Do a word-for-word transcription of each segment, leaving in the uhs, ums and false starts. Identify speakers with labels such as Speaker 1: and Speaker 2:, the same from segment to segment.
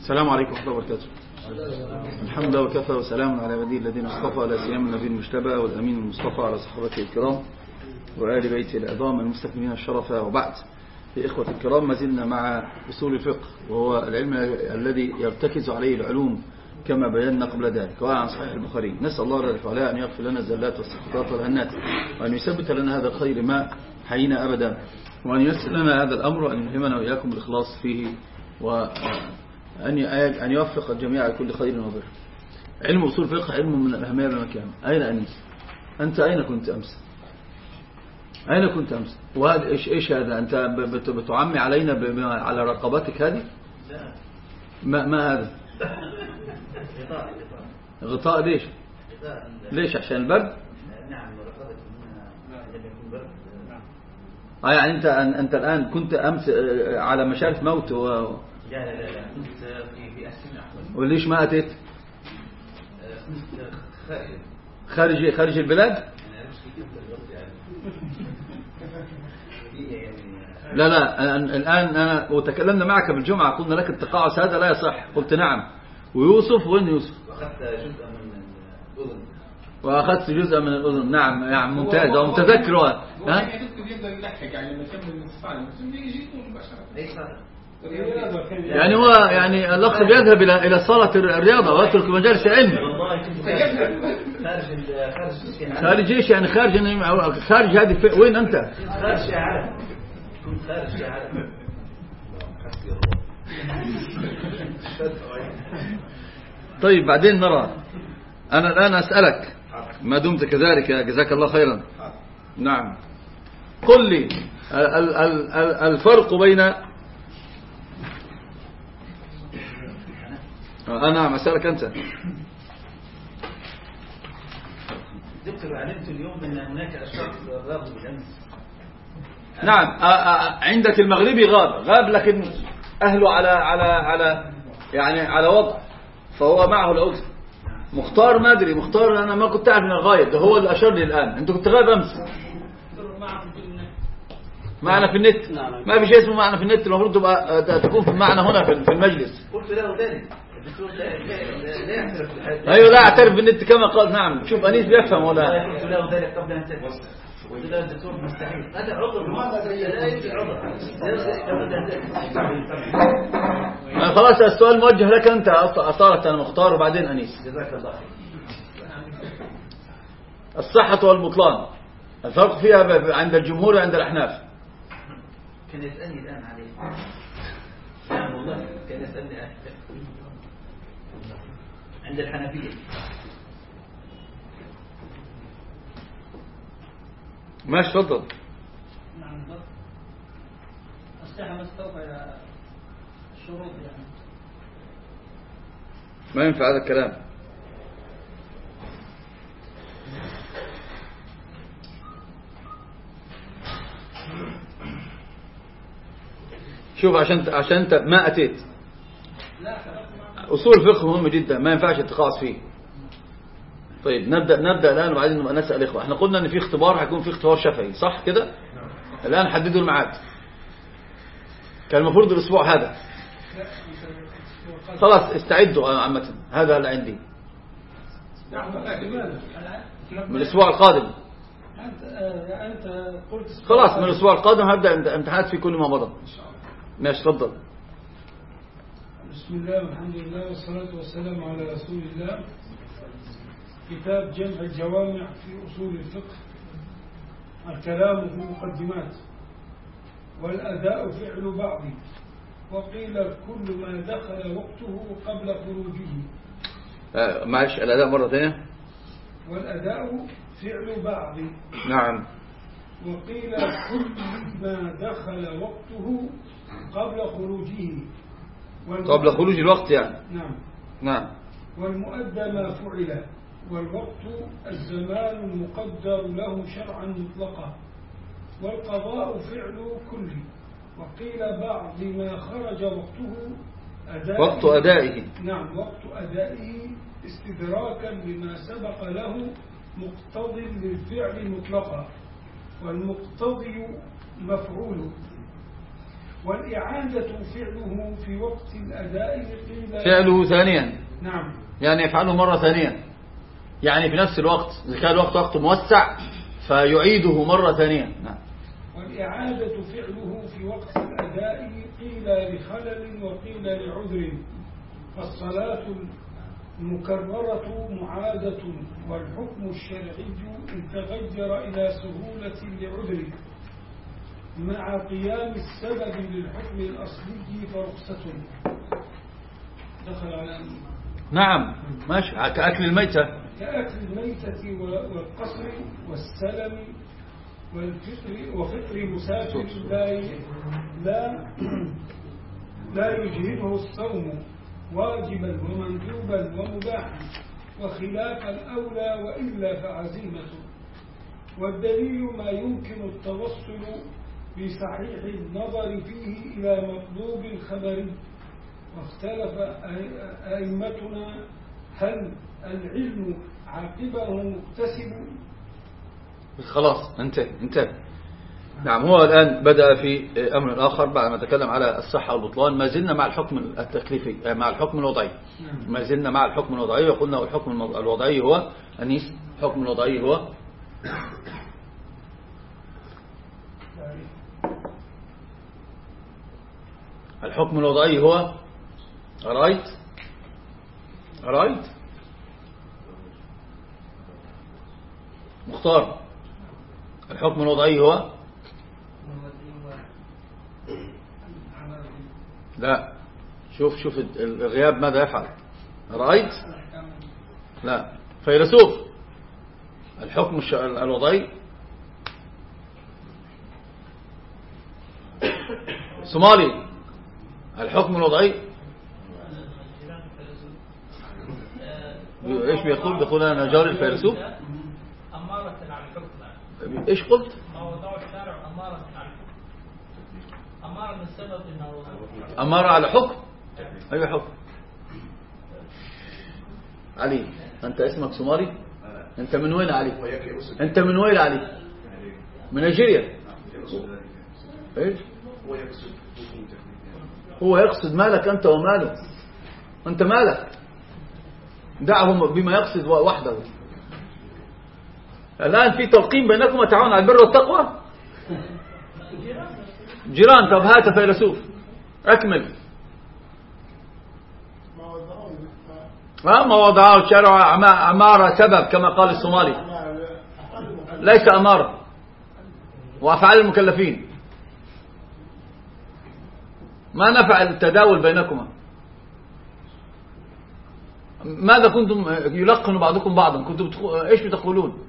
Speaker 1: السلام عليكم ورحمة الله وبركاته. الحمد لله وكفى وسلام على عباده الذين اصطفى، على سيما النبي المجتبى والأمين المصطفى، على صحابته الكرام وآل بيته العظام المستكملين الشرف، وبعد. في إخوة الكرام، ما زلنا مع أصول الفقه، وهو العلم الذي يرتكز عليه العلوم كما بينا قبل ذلك، وهو عن صحيح البخاري. نسأل الله جل وعلا أن يغفر لنا الزلات والسقطات والهنات، وأن يثبت لنا هذا الخير ما حيينا أبدا، وأن ييسر لنا هذا الأمر، وأن يلهمنا وإياكم الإخلاص فيه، وأن أن يوفق الجميع لكل خير وبر. علم أصول الفقه علم من الأهمية بمكان. أين أنيس؟ أنت أين كنت أمس؟ أين كنت أمس؟ وهذا إيش إيش هذا؟ أنت بتعمي علينا على رقبتك هذه؟
Speaker 2: لا.
Speaker 1: ما ما هذا؟
Speaker 2: غطاء.
Speaker 1: غطاء ليش؟
Speaker 2: غطاء.
Speaker 1: ليش؟ عشان البرد؟
Speaker 2: نعم، رقبتك منها عندما يكون برد.
Speaker 1: آه يعني أنت أنت الآن كنت أمس على مشارف موت و...
Speaker 2: لا لا لا كنت في في أحسن أحوال.
Speaker 1: وليش ما أتيت؟
Speaker 2: كنت خارج.
Speaker 1: خارج خارج البلاد؟ لا لا الآن أنا وتكلمنا معك بالجمعة، قلنا لك التقاعس هذا لا يصح، قلت نعم. ويوسف وين يوسف؟
Speaker 2: وأخذت جزء من الأذن.
Speaker 1: وأخذت جزء من الأذن. نعم نعم ممتاز ومتذكر. ها؟ يعني هو يعني الأخ بيذهب إلى إلى صالة الرياضة ويترك مجالس العلم.
Speaker 2: خارج خارج
Speaker 1: خارج ايش يعني؟ خارج خارج هذه وين أنت؟
Speaker 2: خارج يا عالم. كنت خارج يا عالم.
Speaker 1: طيب بعدين نرى. أنا الآن أسألك ما دمت كذلك، جزاك الله خيرا. نعم قل لي الفرق بين أنا أسألك أنت.
Speaker 2: دكتور، علمت اليوم أن هناك أشخاص غابوا بالأمس.
Speaker 1: نعم عندك المغربي غاب غاب لكن أهله على على على يعني على وضع، فهو معه العذر. مختار ما أدري، مختار أنا ما كنت أعرف من الغاية، ده هو اللي أشار لي الآن. أنت كنت غايب أمس. معنا في النت. ما في شيء اسمه معنا في النت، المفروض تبقى تكون في معنا هنا في المجلس.
Speaker 2: قلت له ذلك الدكتور لا لا يعترف بالحديث.
Speaker 1: أيوة لا أعترف بالنت كما قال. نعم شوف أنيس بيفهم ولا؟
Speaker 2: قلت له ذلك قبل أن تجلس. قلت له الدكتور مستحيل، هذا عذر. لا يجي عذر.
Speaker 1: خلاص السؤال موجه لك أنت أصارت أنا مختار وبعدين أنيس.
Speaker 2: جزاك الله.
Speaker 1: الصحة والبطلان الفرق فيها عند الجمهور وعند الأحناف.
Speaker 2: كان يسألني الآن عليه. نعم والله كان يسألني عند الحنفية.
Speaker 1: ماشي تفضل.
Speaker 3: نعم الصحة مستوفى إلى الشروط يعني.
Speaker 1: ما ينفع هذا الكلام. شوف عشان عشان انت ما اتيت. اصول الفقه مهم جدا، ما ينفعش التقاعس فيه. طيب نبدا نبدا الان وبعدين نبقى نسال الاخوه. احنا قلنا ان في اختبار هيكون في اختبار شفهي صح كده؟ الان حددوا الميعاد. كان المفروض الاسبوع هذا. خلاص استعدوا عامه، هذا اللي عندي. من الاسبوع القادم. خلاص من الاسبوع القادم هبدا امتحانات في كل ما مضى. ماشي تفضل.
Speaker 4: بسم الله والحمد لله والصلاة والسلام على رسول الله. كتاب جمع الجوامع في أصول الفقه. الكلام في المقدمات. والأداء فعل بعض، وقيل كل ما دخل وقته قبل خروجه.
Speaker 1: آه معلش الأداء مرة ثانية.
Speaker 4: والأداء فعل بعض.
Speaker 1: نعم.
Speaker 4: وقيل كل ما دخل وقته قبل خروجه.
Speaker 1: قبل خروج الوقت يعني.
Speaker 4: نعم.
Speaker 1: نعم.
Speaker 4: والمؤدى ما فعل، والوقت الزمان المقدر له شرعا مطلقا. والقضاء فعل كل. وقيل بعض ما خرج وقته أدائه.
Speaker 1: وقت أدائه.
Speaker 4: نعم وقت أدائه استدراكا لما سبق له مقتضي للفعل مطلقا، والمقتضي مفعول. والإعادة فعله في وقت الأداء قيل
Speaker 1: فعله ثانيا،
Speaker 4: نعم،
Speaker 1: يعني يفعله مرة ثانية، يعني في نفس الوقت إذا كان الوقت وقت موسع فيعيده مرة ثانية. نعم.
Speaker 4: والإعادة فعله في وقت الأداء قيل لخلل وقيل لعذر، فالصلاة المكررة معادة، والحكم الشرعي إن تغير إلى سهولة لعذر مع قيام السبب للحكم الأصلي فرخصة. دخل على
Speaker 1: نعم ماشي. كأكل الميتة،
Speaker 4: كأكل الميتة والقصر والسلم والفطر وفطر مسافر لا لا لا يجهده الصوم واجبا ومندوبا ومباحا وخلاف الأولى وإلا فعزيمة. والدليل ما يمكن التوصل بصحيح النظر فيه إلى مطلوب الخبر. واختلف أئمتنا هل العلم عاقبه مكتسب.
Speaker 1: خلاص انتهى انتهى. نعم. هو الآن بدأ في أمر آخر بعد ما تكلم على الصحة والبطلان. ما زلنا مع الحكم التكليفي، مع الحكم الوضعي، ما زلنا مع الحكم الوضعي. وقلنا الحكم الوضعي هو أنيس، الحكم الوضعي هو الحكم الوضعي هو رايت رايت مختار. الحكم الوضعي هو لا. شوف شوف الغياب ماذا يفعل. رأيت لا. فيلسوف. الحكم الوضعي صومالي. الحكم الوضعي ايش بيقول؟ بيقول انا جاري الفيلسوف.
Speaker 2: أمارة على الحكم.
Speaker 1: ايش قلت؟
Speaker 2: ما وضعه الشارع أمارة على الحكم. أمارة من السبب إنه
Speaker 1: أمارة على حكم. أي حكم؟ علي أنت اسمك صومالي؟ أنت من وين علي؟ أنت من وين علي؟ من نيجيريا. إيش؟ هو يقصد مالك أنت وماله. أنت مالك؟ دعهم بما يقصد وحده. الآن في تلقين بينكم وتعاون على البر والتقوى. جيران. طب هات فيلسوف أكمل. ما وضعه الشارع أمارة سبب كما قال الصومالي، ليس أمارة. وأفعال المكلفين. ما نفع التداول بينكما؟ ماذا كنتم يلقن بعضكم بعضا؟ كنتم بتخ... ايش بتقولون؟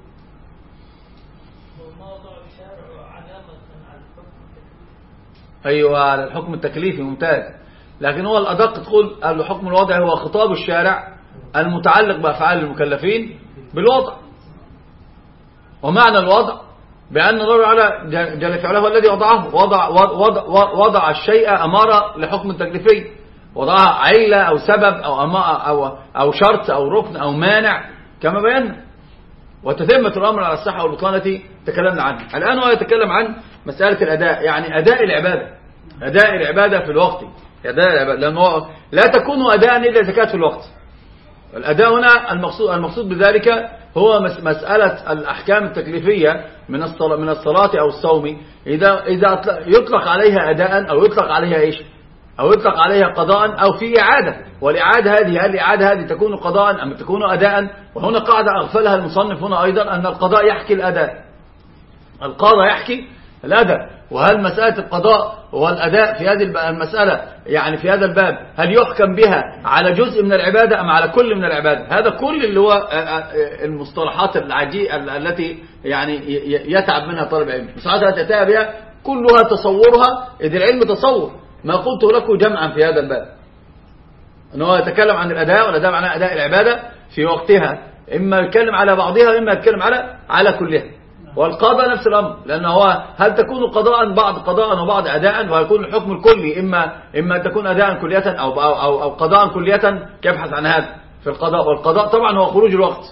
Speaker 1: ايوه على الحكم التكليفي. ممتاز. لكن هو الادق تقول الحكم الوضعي هو خطاب الشارع المتعلق بافعال المكلفين بالوضع. ومعنى الوضع بأن الله تعالى جل فعله الذي وضعه. وضع, وضع, وضع الشيء أمارة لحكم التكليفي. وضعها علة أو سبب أو, أو, أو شرط أو ركن أو مانع كما بينا. وتتمة الأمر على الصحة والبطلان التي تكلمنا عنها. الآن هو يتكلم عن مسألة الأداء، يعني أداء العبادة. أداء العبادة في الوقت. أداء العبادة لأنه لا تكون أداء إلا إذا كانت في الوقت. الأداء هنا المقصود, المقصود بذلك هو مسألة الأحكام التكليفية من الصلاة, من الصلاة أو الصوم. إذا, إذا يطلق عليها أداء أو يطلق عليها إيش، أو يطلق عليها قضاء أو في إعادة. والإعادة هذه هل الإعادة هذه تكون قضاء أم تكون أداء؟ وهنا قاعدة أغفلها المصنف هنا أيضا، أن القضاء يحكي الأداء. القضاء يحكي الأداء. وهل مسألة القضاء والأداء في هذه المسألة يعني في هذا الباب هل يحكم بها على جزء من العبادة أم على كل من العبادة؟ هذا كل اللي هو المصطلحات العجيبة التي يعني يتعب منها طالب العلم. مساعدة تتابع بها كلها تصورها، إذ العلم تصور. ما قلت لكم جمعا في هذا الباب أنه يتكلم عن الأداء، والأداء معناه أداء العبادة في وقتها، إما يتكلم على بعضها وإما يتكلم على على كلها. والقضاء نفس الأمر، لأنه هو هل تكون قضاء بعض قضاء وبعض أداء، ويكون الحكم الكلي إما إما أن تكون أداء كلية أو أو أو, أو قضاء كلية. يبحث عن هذا في القضاء. والقضاء طبعا هو خروج الوقت،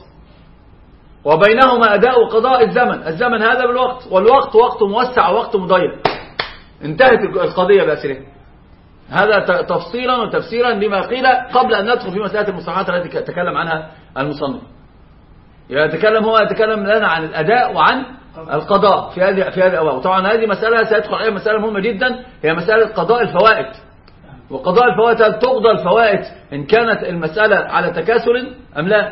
Speaker 1: وبينهما أداء وقضاء الزمن. الزمن هذا بالوقت، والوقت وقت موسع ووقت مضيق. انتهت القضية بأسرها. هذا تفصيلا وتفسيرا لما قيل قبل أن ندخل في مسألة المصطلحات التي تكلم عنها المصنف. يتكلم هو يتكلم لنا عن الأداء وعن القضاء في هذه في هذه الأبواب. وطبعا هذه مسألة سيدخل عليها مسألة مهمة جدا، هي مسألة قضاء الفوائد. وقضاء الفوائد هل تقضى الفوائد إن كانت المسألة على تكاسل أم لا؟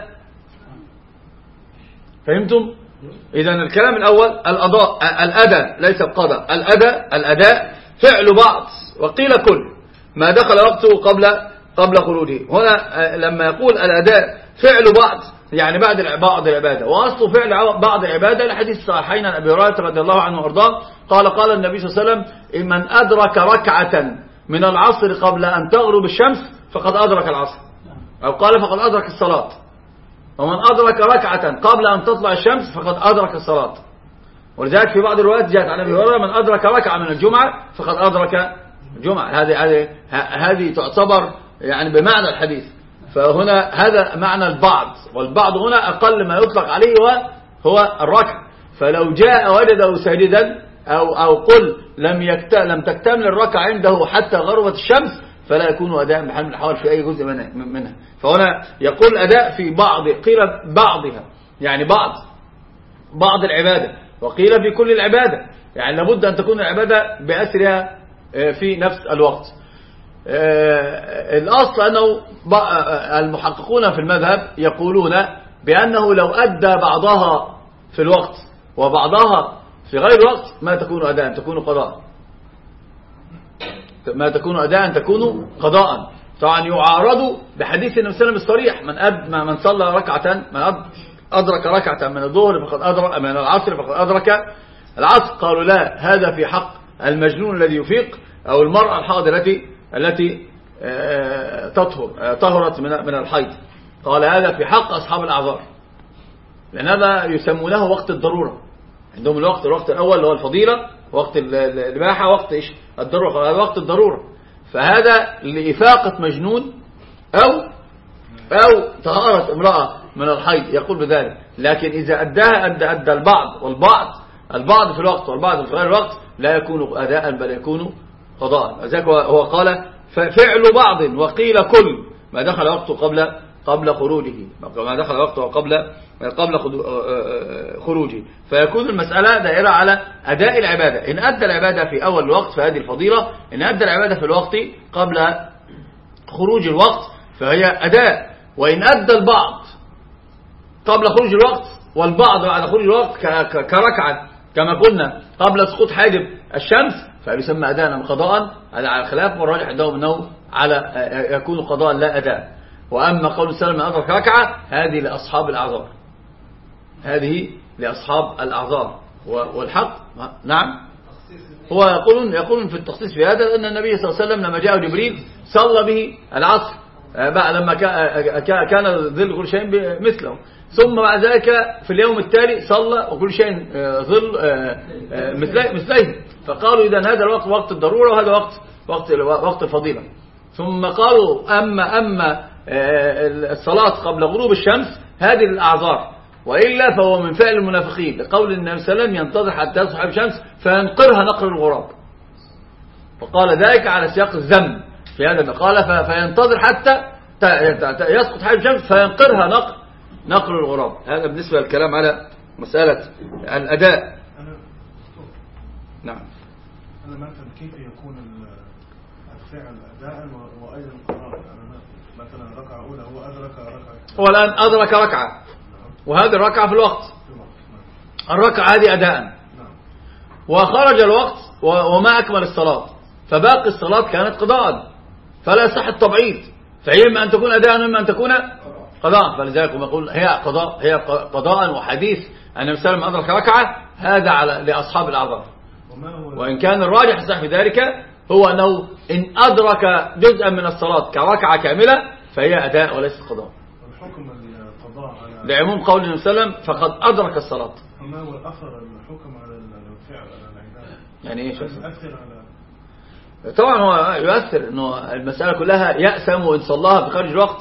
Speaker 1: فهمتم؟ إذا الكلام الأول الأداء، الأداء ليس القضاء، الأداء الأداء فعل بعض وقيل كل ما دخل وقته قبل قبل خروجه. هنا لما يقول الأداء فعل بعض يعني بعد بعض العبادة، وأصل فعل بعض العبادة لحديث صحيحين عن أبي هريرة رضي الله عنه وأرضاه قال قال النبي صلى الله عليه وسلم من أدرك ركعة من العصر قبل أن تغرب الشمس فقد أدرك العصر، أو قال فقد أدرك الصلاة. ومن أدرك ركعة قبل أن تطلع الشمس فقد أدرك الصلاة. ولذلك في بعض الروايات جاءت عن أبي هريرة من أدرك ركعة من الجمعة فقد أدرك الجمعة. هذه هذه هذه تعتبر يعني بمعنى الحديث. فهنا هذا معنى البعض، والبعض هنا أقل ما يطلق عليه هو الركعة. فلو جاء وجده ساجدا أو أو قل لم يكت لم تكتمل الركعة عنده حتى غربت الشمس فلا يكون أداء بحال من الأحوال في أي جزء منها. فهنا يقول أداء في بعض، قيل بعضها يعني بعض بعض العبادة، وقيل في كل العبادة، يعني لابد أن تكون العبادة بأسرها في نفس الوقت. الأصل أنه المحققون في المذهب يقولون بأنه لو أدى بعضها في الوقت وبعضها في غير الوقت ما تكون أداء، تكون قضاء، ما تكون أداء تكون قضاء. طبعا يعارض بحديث النبي صلى الله عليه وسلم الصريح من أد من صلى ركعة من أدرك ركعة من الظهر فقد أدرك من العصر فقد أدرك العصر. قالوا لا، هذا في حق المجنون الذي يفيق أو المرأة الحاضرة التي التي تطهر طهرت من من الحيض. قال هذا في حق أصحاب الأعذار، لأن هذا يسمونه وقت الضرورة عندهم. الوقت الوقت الأول هو الفضيلة، وقت الإباحة، وقت إيش الضرورة، هذا وقت الضرورة. فهذا لإفاقة مجنون أو أو طهارة امرأة من الحيض يقول بذلك. لكن إذا أداها أدى, أدى البعض والبعض البعض في الوقت والبعض في غير الوقت لا يكون أداء بل يكون قضاء. لذلك هو قال فعل بعض وقيل كل ما دخل وقته قبل قبل خروجه، ما دخل وقته قبل قبل خروجه. فيكون المسألة دائرة على أداء العبادة. إن أدى العبادة في أول الوقت فهذه الفضيلة، إن أدى العبادة في الوقت قبل خروج الوقت فهي أداء. وإن أدى البعض قبل خروج الوقت والبعض بعد خروج الوقت كركعة كما قلنا قبل سقوط حاجب الشمس فيسمى أداء قضاء على الخلاف، والراجح عندهم أنه على يكون قضاء لا أداء. وأما قول السلام من أدرك ركعة هذه لأصحاب الأعذار، هذه لأصحاب الأعذار. والحق نعم هو يقولون يقولون في التخصيص في هذا أن النبي صلى الله عليه وسلم لما جاء جبريل صلى به العصر لما كان ظل كل شيء مثله، ثم بعد ذلك في اليوم التالي صلى وكل شيء ظل مثله. فقالوا إذا هذا الوقت وقت الضرورة وهذا وقت وقت وقت الفضيلة. ثم قالوا أما أما الصلاة قبل غروب الشمس هذه للأعذار، وإلا فهو من فعل المنافقين لقول النبي صلى الله عليه وسلم ينتظر حتى يصبح الشمس فينقرها نقر الغراب، فقال ذلك على سياق الذم في هذا. قال فينتظر حتى يسقط حاجب الشمس فينقرها نقر نقر الغراب. هذا بالنسبة للكلام على مسألة الأداء. نعم.
Speaker 5: أنا مثلا كيف يكون الفعل أداء وأيضا قضاء؟ مثلا ركعة أولى هو أدرك ركعة،
Speaker 1: هو الآن أدرك ركعة وهذه الركعة في الوقت، الركعة هذه أداء، وخرج الوقت وما أكمل الصلاة فباقي الصلاة كانت قضاء فلا يصح التبعيض، فهي إما أن تكون أداء وإما أن تكون قضاء. فلذلك يقول هي قضاء هي قضاء. وحديث أن النبي صلى الله عليه وسلم أدرك ركعة هذا على لأصحاب الأعذار. وإن كان الراجح صح في ذلك هو أنه إن أدرك جزءا من الصلاة كركعة كاملة فهي أداء وليست قضاء.
Speaker 5: الحكم القضاء على
Speaker 1: لعموم قول النبي صلى الله عليه وسلم فقد أدرك الصلاة.
Speaker 5: ما هو الأثر الحكم على الفعل على العبادة؟
Speaker 1: يعني إيش
Speaker 5: يؤثر على؟
Speaker 1: طبعا هو يؤثر إنه المسألة كلها يأسم وإن صلاها بخارج الوقت،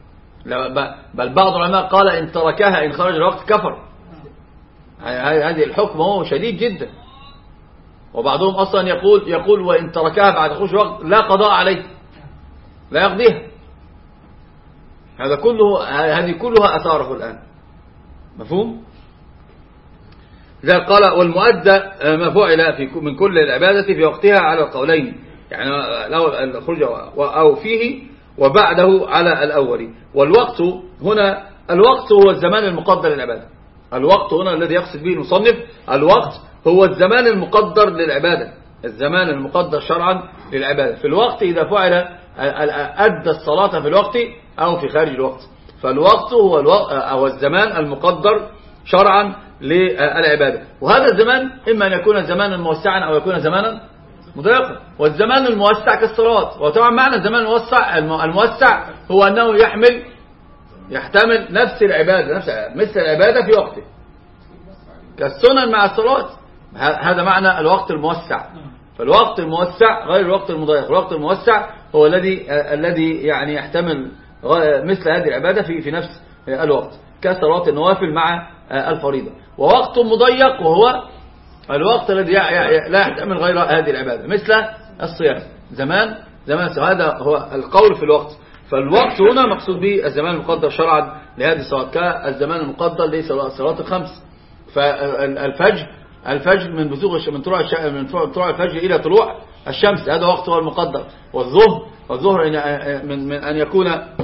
Speaker 1: بل بعض العلماء قال إن تركها إن خرج الوقت كفر. هذه الحكم هو شديد جدا. وبعضهم أصلا يقول يقول وإن تركها بعد خروج الوقت لا قضاء عليه، لا يقضيها. هذا كله هذه كلها أثاره الآن. مفهوم؟ إذا قال والمؤدى ما فعل في من كل العبادة في وقتها على القولين، يعني لو الخروج أو فيه وبعده على الأول. والوقت هنا الوقت هو الزمان المقدر للعبادة. الوقت هنا الذي يقصد به المصنف الوقت هو الزمان المقدر للعبادة، الزمان المقدر شرعا للعبادة. في الوقت إذا فعل أدى الصلاة في الوقت أو في خارج الوقت، فالوقت هو الوقت أو الزمان المقدر شرعا للعبادة. وهذا الزمان إما أن يكون زمانا موسعا أو يكون زمانا مضيقا. والزمان الموسع كالصلاة، وطبعا معنى الزمان الموسع الموسع هو أنه يحمل يحتمل نفس العبادة، نفس مثل العبادة في وقته كالسنن مع الصلاة. هذا معنى الوقت الموسع. فالوقت الموسع غير الوقت المضيق. الوقت الموسع هو الذي الذي يعني يحتمل مثل هذه العبادة في في نفس الوقت كصلاة النوافل مع الفريضة. ووقت مضيق وهو الوقت الذي لا يحتمل غير هذه العبادة مثل الصيام. زمان زمان هذا هو القول في الوقت. فالوقت هنا مقصود به الزمان المقدر شرعا لهذه الصلاة كالزمان المقدر لصلاة الخمس. فالفجر الفجر من بزوغ من طلوع من طلوع الفجر إلى طلوع الشمس، هذا وقته المقدر. والظهر والظهر من من أن يكون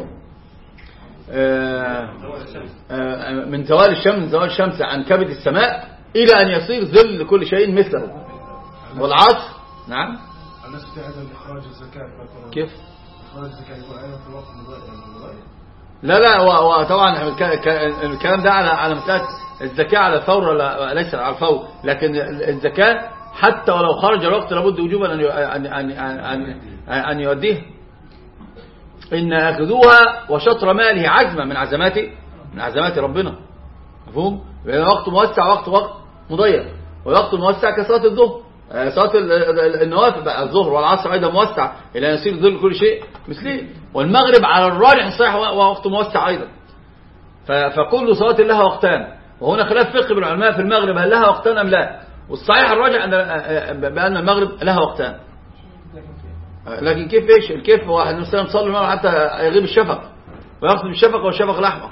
Speaker 1: من زوال الشمس زوال الشمس عن كبد السماء إلى أن يصير ظل لكل شيء مثله. والعصر نعم.
Speaker 5: الناس تعدل إخراج الزكاة
Speaker 1: كيف؟
Speaker 5: إخراج الزكاة يكون أيضا في الوقت المضايق.
Speaker 1: لا لا وطبعا الكلام ده على على مسألة الزكاة على الفور ولا ليس على الفور، لكن الزكاة حتى ولو خرج الوقت لابد وجوبا أن أن أن أن يؤديه. إن أخذوها وشطر ماله عزمة من عزمات من عزمات ربنا. مفهوم؟ بين وقت موسع وقت وقت مضيق. والوقت الموسع كصلاة الظهر، صلاة النوافل بقى الظهر والعصر أيضا موسع إلى أن يصير ظل كل شيء مثله. والمغرب على الراجح الصحيح وقت موسع أيضا. فكل صلاة لها وقتان، وهنا خلاف فقه بين العلماء في المغرب هل لها وقتان أم لا. والصحيح الراجح بأن المغرب لها وقتان. لكن كيف ايش الكيف؟ هو واحد مثلا يصلي المغرب حتى يغيب الشفق ويقصد بالشفق والشفق الأحمر.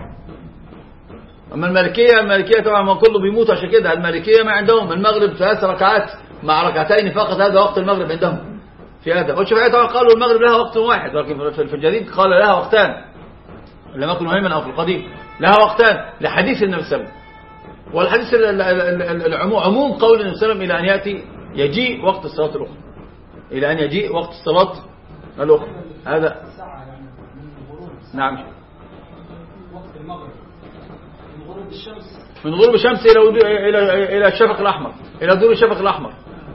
Speaker 1: أما المالكية المالكية طبعا ما كله بيموت عشان كده. المالكية ما عندهم المغرب ثلاث ركعات مع ركعتين فقط، هذا وقت المغرب عندهم في هذا. والشافعية طبعا قالوا المغرب لها وقت واحد، لكن في الجديد قال لها وقتان لم يكن مهما أو في القديم لها وقتان لحديث النبي صلى الله عليه وسلم. والحديث العموم عموم قول النبي صلى الله عليه وسلم إلى أن يأتي يجيء وقت الصلاة الأخرى، إلى أن يجيء وقت الصلاة الأخرى. هذا نعم
Speaker 3: وقت المغرب من غروب الشمس
Speaker 1: من غروب الشمس إلى إلى إلى الشفق الأحمر، إلى دور الشفق الأحمر.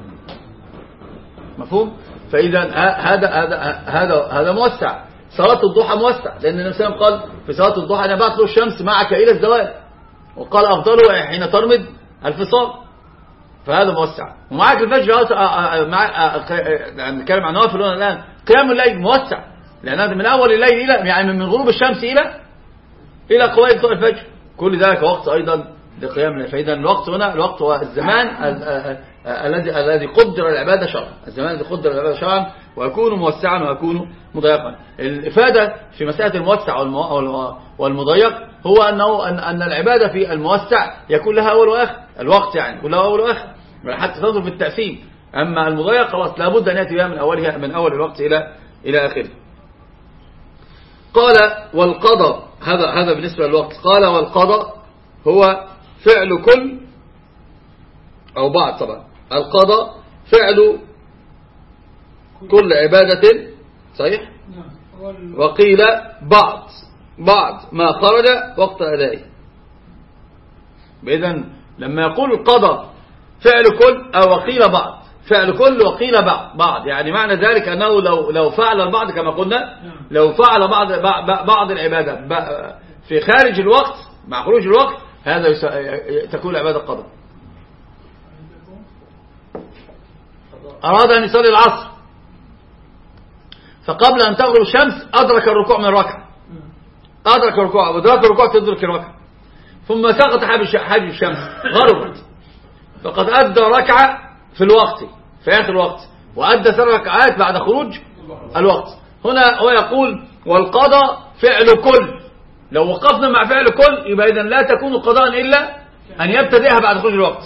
Speaker 1: مفهوم؟ فإذا هذا هذا هذا هذا موسع. صلاة الضحى موسع، لأن النبي صلى الله عليه وسلم قال في صلاة الضحى أنا بعث له الشمس معك إلى الزوال، وقال أفضله حين ترمد الفصال، فهذا موسع. ومعك الفجر مع نتكلم عن نوافل الآن. قيام الليل موسع، لأن هذا من أول الليل إلى يعني من غروب الشمس إلى إلى قوائل طلوع الفجر، كل ذلك وقت أيضا لقيام الليل. فإذا الوقت هنا الوقت هو الزمان الذي الذي قدر العبادة شرعا، الزمان الذي قدر العبادة شرعا، ويكون موسعا ويكون مضيقا. الإفادة في مسألة الموسع والمضيق هو أنه أن أن العبادة في الموسع يكون لها أول وآخر، الوقت يعني يكون لها أول وآخر حتى تنظر في التقسيم. أما المضيق خلاص لابد أن يأتي بها من أولها من أول الوقت إلى إلى آخره. قال والقضاء، هذا هذا بالنسبة للوقت. قال والقضاء هو فعل كل أو بعض، طبعا القضاء فعل كل عبادة صحيح، وقيل بعض بعض ما خرج وقت أدائه. إذن لما يقول القضاء فعل كل أو وقيل بعض، فعل كل وقيل بعض بعض يعني معنى ذلك أنه لو لو فعل البعض كما قلنا، لو فعل بعض بعض العبادة في خارج الوقت مع خروج الوقت، هذا تكون عبادة قضاء. أراد أن يصلي العصر فقبل أن تغرب الشمس أدرك الركوع من الركعة، أدرك الركوع وأدرك الركوع تدرك الركعة، ثم سقط حاجب الشمس غربت، فقد أدى ركعة في الوقت في آخر الوقت وأدى سبع ركعات بعد خروج الوقت. هنا هو يقول والقضاء فعل كل. لو وقفنا مع فعل كل يبقى إذن لا تكون قضاء إلا أن يبتدئها بعد خروج الوقت.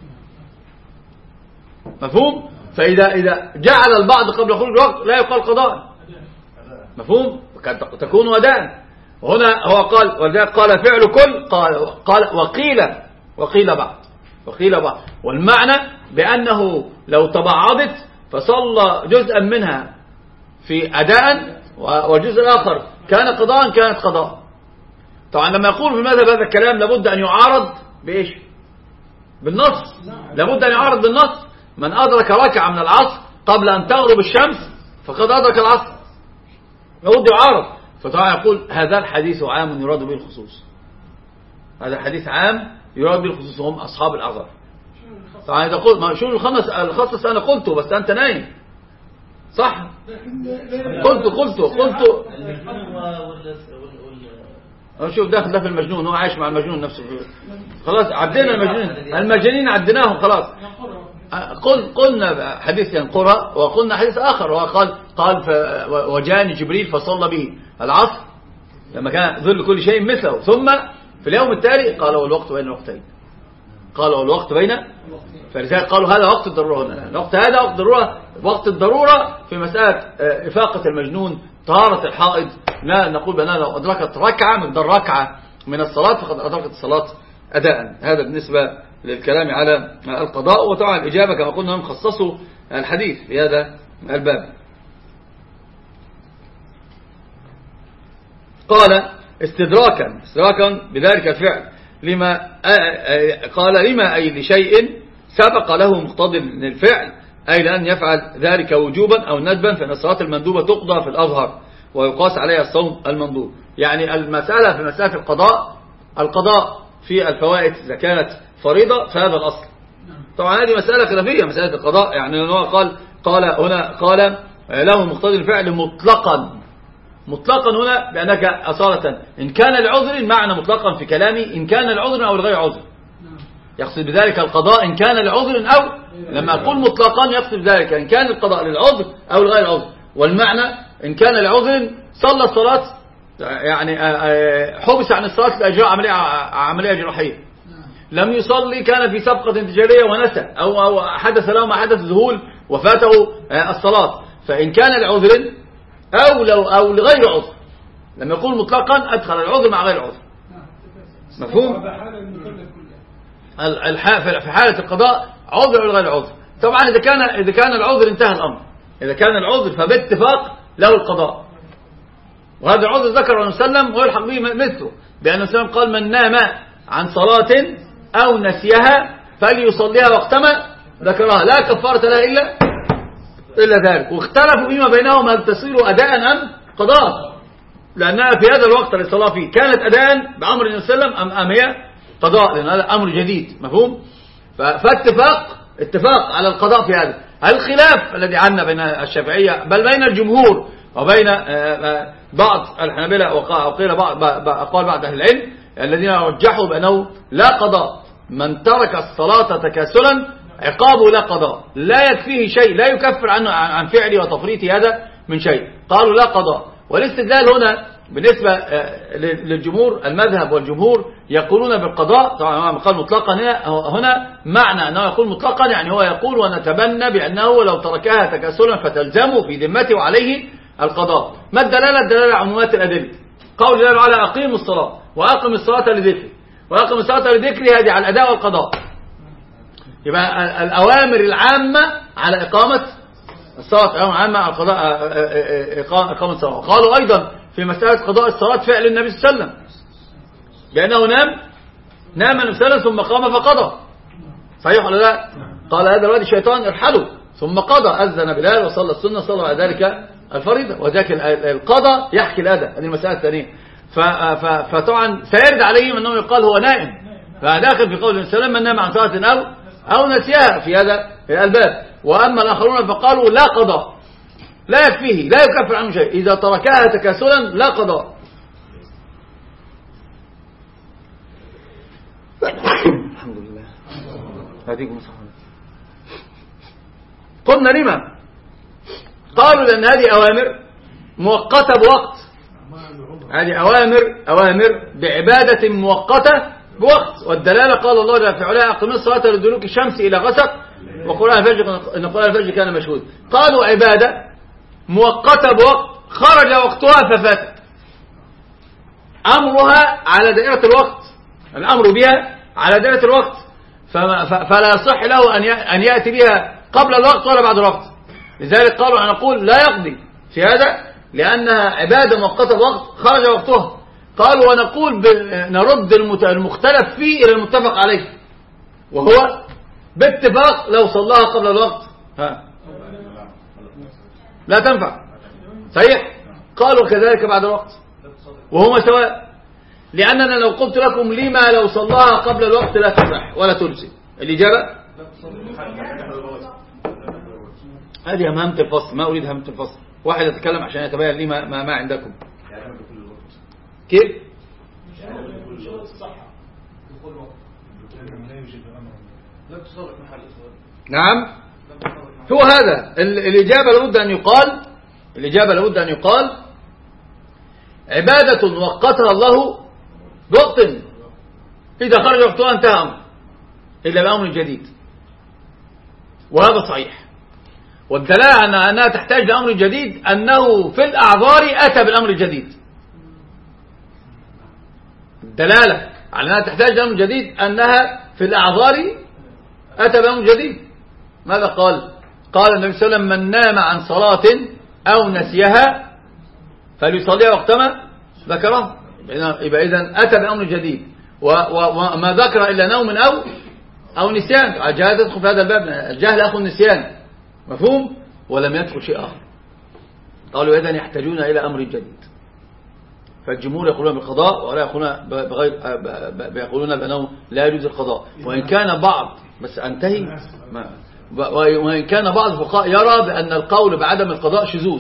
Speaker 1: مفهوم؟ فإذا إذا جعل البعض قبل خروج الوقت لا يقال قضاء. مفهوم؟ تكون وداء. وهنا هو قال ولذلك قال فعل كل قال, قال وقيل وقيل بعض وقيل بعض والمعنى بأنه لو تبعضت فصلى جزءا منها في أداء والجزء الآخر كان قضاء كانت قضاء. طبعا لما يقول في المذهب هذا الكلام لابد أن يعارض بإيش؟ بالنص. لابد أن يعارض بالنص. من أدرك ركعة من العصر قبل أن تغرب الشمس فقد أدرك العصر. لابد يعارض. فطبعا يقول هذا الحديث عام يراد به الخصوص. هذا الحديث عام يراد به الخصوص هم أصحاب الأعذار. طبعا إذا قلت ما شو الخمس الخصص أنا قلته بس أنت نايم صح؟ قلت قلت قلت شوف داخل ده في المجنون هو عايش مع المجنون نفسه. خلاص عدينا المجنون المجانين عديناهم خلاص. قل قلنا حديث ينقرأ وقلنا حديث آخر وقال قال وجاني جبريل فصلى به العصر لما كان ظل كل شيء مثله ثم في اليوم التالي قال والوقت بين الوقتين قال والوقت بين فلذلك قالوا هذا وقت الضرورة هنا. الوقت هذا وقت الضرورة وقت الضرورة في مسألة إفاقة المجنون طهارة الحائض. لا نقول بأنها لو أدركت ركعة من در ركعة من الصلاة فقد أدركت الصلاة أداء. هذا بالنسبة للكلام على القضاء. وطبعا الإجابة كما قلنا هم خصصوا الحديث في هذا الباب. قال استدراكا استدراكا بذلك الفعل لما قال لما أي لشيء سبق له مقتضى الفعل أي لأن يفعل ذلك وجوبا أو ندبا فإن الصلاة المندوبة تقضى في الأظهر ويقاس عليها الصوم المندوب. يعني المسألة في مسألة القضاء القضاء في الفوائد إذا كانت فريضة فهذا الأصل. طبعا هذه مسألة خلافية مسألة القضاء. يعني هو قال قال هنا قال له مقتضى الفعل مطلقا مطلقا هنا لأنك أصالة إن كان العذر معنى مطلقا في كلامي إن كان العذر أو الغير عذر يقصد بذلك القضاء إن كان العذر أو لما أقول مطلقا يقصد بذلك إن كان القضاء للعذر أو الغير عذر. والمعنى إن كان العذر صلى الصلاة يعني حبس عن الصلاة لأجراء عملية عملية جراحية لم يصلي كان في سبقة تجارية ونسى أو أو حدث له ما حدث ذهول وفاته الصلاة. فإن كان العذر أو لو أو لغير عذر لما يقول مطلقا أدخل العذر مع غير عذر. مفهوم؟ في حالة القضاء عذر أو غير عذر. طبعا إذا كان إذا كان العذر انتهى الأمر. إذا كان العذر فباتفاق له القضاء. وهذا العذر ذكر النبي صلى الله عليه وسلم ويلحق به مثله بأن النبي صلى الله عليه وسلم قال من نام عن صلاة أو نسيها فليصليها وقتما ذكرها لا كفارة لها إلا إلا ذلك. واختلفوا فيما بينهم هل تصير أداء أم قضاء لأنها في هذا الوقت اللي صلى فيه كانت أداء بأمر النبي صلى الله عليه وسلم أم هي قضاء لأن هذا أمر جديد. مفهوم؟ فاتفاق اتفاق على القضاء في هذا. الخلاف الذي عنا بين الشافعية بل بين الجمهور وبين بعض الحنابلة وقيل بعض أقوال بعض أهل العلم الذين رجحوا بأنه لا قضاء من ترك الصلاة تكاسلا عقابه لا قضاء لا يكفيه شيء لا يكفر عنه عن فعله وتفريطه هذا من شيء. قالوا لا قضاء. والاستدلال هنا بالنسبة للجمهور المذهب والجمهور يقولون بالقضاء. طبعا قال مطلقا هنا, هنا معنى أنه يقول مطلقا يعني هو يقول ونتبنى بأنه لو تركها تكاسلا فتلزمه في ذمته وعليه القضاء. ما الدلالة؟ الدلالة عمومات الأدلة. قول جل وعلا أقيموا الصلاة وأقم الصلاة لذكري وأقم الصلاة لذكري هذه على الأداء والقضاء. يبقى الأوامر العامة على إقامة الصلاة أوامر عامة على القضاء إقامة الصلاة. قالوا أيضا في مسألة قضاء الصلاة فعل النبي صلى الله عليه وسلم بأنه نام نام النبي صلى الله عليه وسلم ثم قام فقضى. صحيح ولا لا؟ قال هذا الوادي الشيطان ارحلوا ثم قضى أذن بلال وصلى السنة صلى على ذلك الفريضة. وذاك القضاء يحكي الأداء. هذه المسألة الثانية. فطبعا سيرد عليهم أنه يقال هو نائم فداخل في قول النبي صلى الله عليه وسلم من نام عن صلاة أو أو نسيها في هذا في الباب. وأما الآخرون فقالوا لا قضاء لا يكفيه لا يكفر عنه شيء إذا تركها تكاسلا لا قضاء. الحمد لله. هذيكم صحيح. قلنا لما؟ قالوا لأن هذه أوامر مؤقتة بوقت، هذه أوامر أوامر بعبادة مؤقتة بوقت. والدلالة قال الله جل في علاه أقم الصلاة لدلوك الشمس إلى غسق وقرآن الفجر إن قرآن الفجر كان مشهود. قالوا عبادة مؤقتة بوقت خرج وقتها ففاتت، أمرها على دائرة الوقت، الأمر بها على دائرة الوقت، فلا يصح له أن يأتي بها قبل الوقت ولا بعد الوقت. لذلك قالوا أن نقول لا يقضي في هذا لأنها عبادة مؤقتة بوقت خرج وقتها. قالوا ونقول نرد المختلف فيه إلى المتفق عليه، وهو باتفاق لو صلاها قبل الوقت ها لا تنفع، صحيح. قالوا كذلك بعد الوقت وهما سواء، لأننا لو قلت لكم لما لو صلاها قبل الوقت لا تصح ولا تجزي، الإجابة هذه همهمة الفصل، ما أريد همهمة الفصل، واحد يتكلم عشان يتبين لي ما, ما, ما عندكم. كيف؟ نعم هو هذا الإجابة لابد أن يقال، الإجابة لابد أن يقال عبادة وقتها الله بوقت إذا خرج وقتها انتهى أمر إلا بأمر جديد، وهذا صحيح. والدلالة أنها تحتاج لأمر جديد أنه في الأعذار أتى بالأمر الجديد. الدلالة على أنها تحتاج لأمر جديد أنها في الأعذار أتى بأمر جديد. ماذا قال؟ قال النبي صلى الله عليه وسلم من نام عن صلاة أو نسيها فليصليها وقتما ذكره، يبقى إذن أتى بأمر جديد، وما ذكر إلا نوم أو أو نسيان. الجهل يدخل في هذا الباب، الجهل أخو النسيان، مفهوم؟ ولم يدخل شيء آخر. قالوا إذن يحتاجون إلى أمر جديد. فالجمهور يقولون بالقضاء ولا يقولون بغير يقولون بأنه لا يجوز القضاء، وإن كان بعض بس أنتهي ما وإن كان بعض الفقهاء يرى بأن القول بعدم القضاء شذوذ.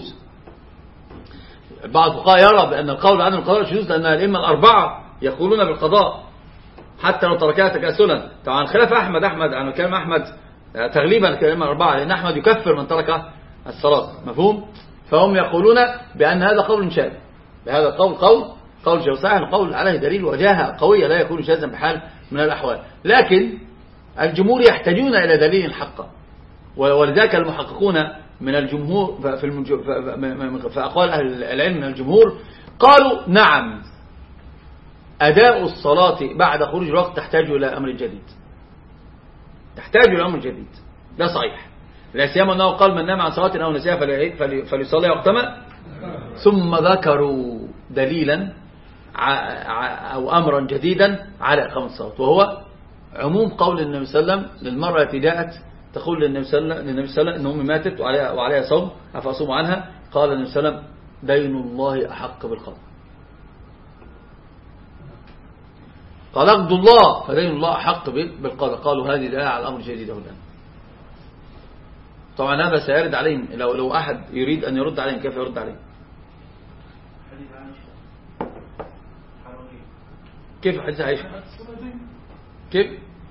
Speaker 1: بعض الفقهاء يرى بأن القول بعدم القضاء شذوذ لأن الأئمة الأربعة يقولون بالقضاء حتى لو تركها تكاسلا. طبعا خلاف أحمد أحمد عن كلام أحمد تغليبا الأئمة الأربعة، لأن أحمد يكفر من ترك الصلاة، مفهوم؟ فهم يقولون بأن هذا قول شاذ، بهذا القول قول قول شاذ صحيح، القول عليه دليل وجاهة قوية لا يكون شاذا بحال من الأحوال، لكن الجمهور يحتاجون إلى دليل حقا. ولذلك المحققون من الجمهور في, في أقوال أهل العلم من الجمهور قالوا نعم أداء الصلاة بعد خروج الوقت تحتاج إلى أمر جديد، تحتاج إلى أمر جديد، ده صحيح. لا سيما أنه قال من نام عن صلاة أو نسيها فليصلي وقتما، ثم ذكروا دليلا أو أمرا جديدا على إقامة الصلاة، وهو عموم قول النبي صلى الله عليه وسلم للمرأة التي جاءت تقول للنبي صلى الله عليه وسلم إن أمي ماتت وعليها, وعليها صوم أفأصوم عنها؟ قال النبي صلى الله عليه وسلم دين الله أحق بالقضاء، قال اقض الله فدين الله أحق بالقضاء. قالوا هذه دلالة على الأمر الجديد الآن. طبعا هذا سيرد عليهم، لو لو أحد يريد أن يرد عليهم كيف يرد عليهم؟ كيف حديث عائشة؟ كيف؟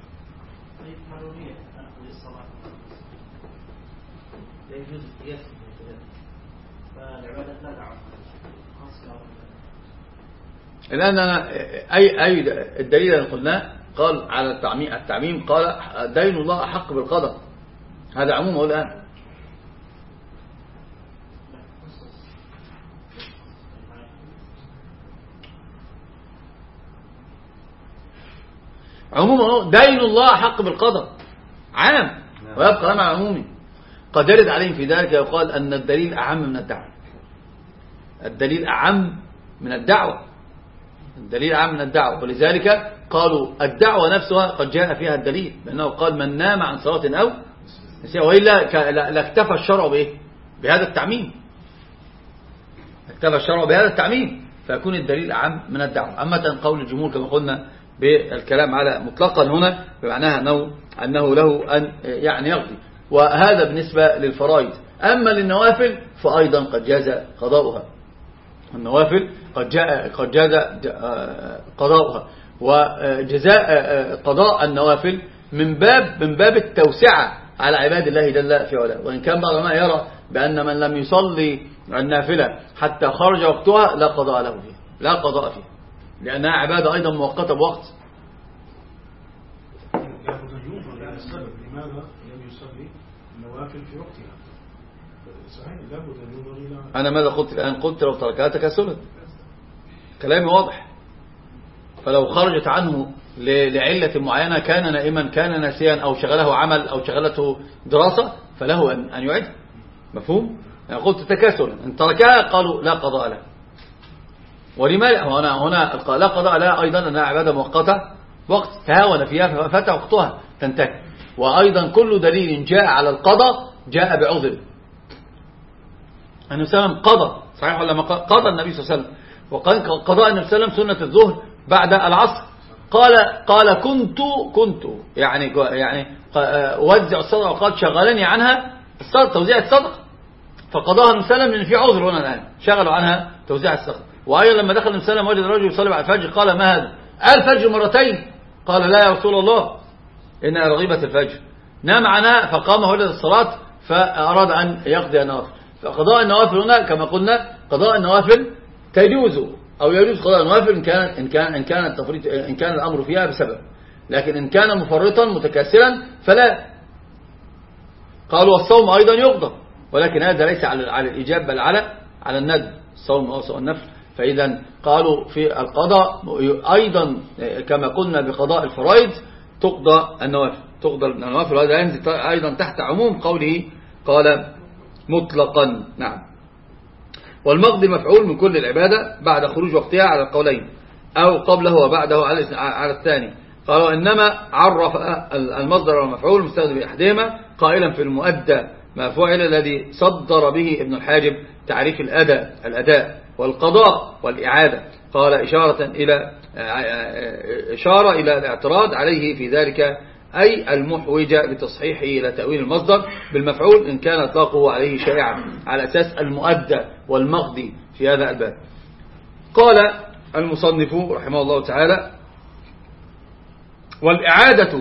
Speaker 1: الآن أنا أي أي الدليل اللي قلناه قال على التعميم التعميم قال دين الله أحق بالقضاء، هذا عمومه الآن. عمومه دين الله حق بالقضاء عام ويبقى مع عمومي. قد يرد عليهم في ذلك يقال أن الدليل أعم من الدعوة، الدليل أعم من الدعوة، الدليل أعم من الدعوة، ولذلك قالوا الدعوة نفسها قد جاء فيها الدليل، لأنه قال من نام عن صلاة أو نسيها، وإلا لاكتفى الشرع بإيه؟ بهذا التعميم، اكتفى الشرع بهذا التعميم، فيكون الدليل أعم من الدعوة. أما قول الجمهور كما قلنا بالكلام على مطلقا هنا بمعناها أنه, أنه له أن يعني يقضي، وهذا بالنسبة للفرائض. أما للنوافل فأيضا قد جاز قضاؤها، النوافل قد جاء قد جاز قضاؤها، وجزاء قضاء النوافل من باب من باب التوسعة على عباد الله جل في علاه. وإن كان بعض العلماء يرى بأن من لم يصلي النافلة حتى خرج وقتها لا قضاء له فيها، لا قضاء فيها، لأنها عبادة أيضا مؤقتة بوقت.
Speaker 5: لابد أن ينظر إلى السبب لماذا لم يصلي النوافل في وقتها. صحيح لابد أن ينظر إلى.
Speaker 1: أنا ماذا قلت الآن؟ قلت لو تركها تكاسلا، كلامي واضح. فلو خرجت عنه لعلة معينة، كان نائما، كان ناسيا، أو شغله عمل، أو شغلته دراسة، فله أن يعيد. مفهوم؟ يعني قلت تكاسلا، إن تركها قالوا لا قضاء له. ولماذا هنا هنا لا قضاء لها؟ أيضا أنها عبادة مؤقتة وقت تهاون فيها ففات وقتها تنتهي. وأيضا كل دليل جاء على القضاء جاء بعذر. النبي صلى الله عليه وسلم قضى، صحيح ولا ما قضى النبي صلى الله عليه وسلم؟ وقال قضاء النبي صلى الله عليه وسلم سنة الظهر بعد العصر. قال قال كنت كنت يعني يعني وزع الصدقة، وقال شغلني عنها الصدقة، توزيع الصدقة، فقضاها النبي صلى الله عليه وسلم. لأن في عذر هنا الآن، شغلوا عنها توزيع الصدقة. وأيضا لما دخل النبي صلى الله عليه وسلم وجد الرجل يصلي بعد الفجر، قال ما هذا؟ الفجر مرتين. قال لا يا رسول الله إنها رغيبة الفجر. نام عنها فقام وجد الصلاة فأراد أن يقضي النوافل. فقضاء النوافل هنا كما قلنا قضاء النوافل تجوز أو يجوز قضاء النوافل إن كان إن كان إن كان التفريط إن كان الأمر فيها بسبب، لكن إن كان مفرطا متكاسلا فلا. قالوا والصوم أيضا يقضى، ولكن هذا ليس على على الإيجاب بل على على الندب، الصوم أو النفل. فإذا قالوا في القضاء أيضا كما قلنا بقضاء الفرائض تقضى النوافل، تقضى النوافل، وهذا ينزل أيضا تحت عموم قوله قال مطلقا. نعم. والمقضي مفعول من كل العبادة بعد خروج وقتها على القولين، أو قبله وبعده على الثاني. قالوا إنما عرف المصدر والمفعول المستخدم بأحدهما قائلا في المؤدى ما فعل الذي صدر به ابن الحاجب تعريف الأداء الأداء والقضاء والإعادة. قال إشارة إلى إشارة إلى الاعتراض عليه في ذلك، أي المحوجة لتصحيحه إلى تأويل المصدر بالمفعول إن كان إطلاقه عليه شائعا على أساس المؤدى والمقضي في هذا الباب. قال المصنف رحمه الله تعالى والإعادة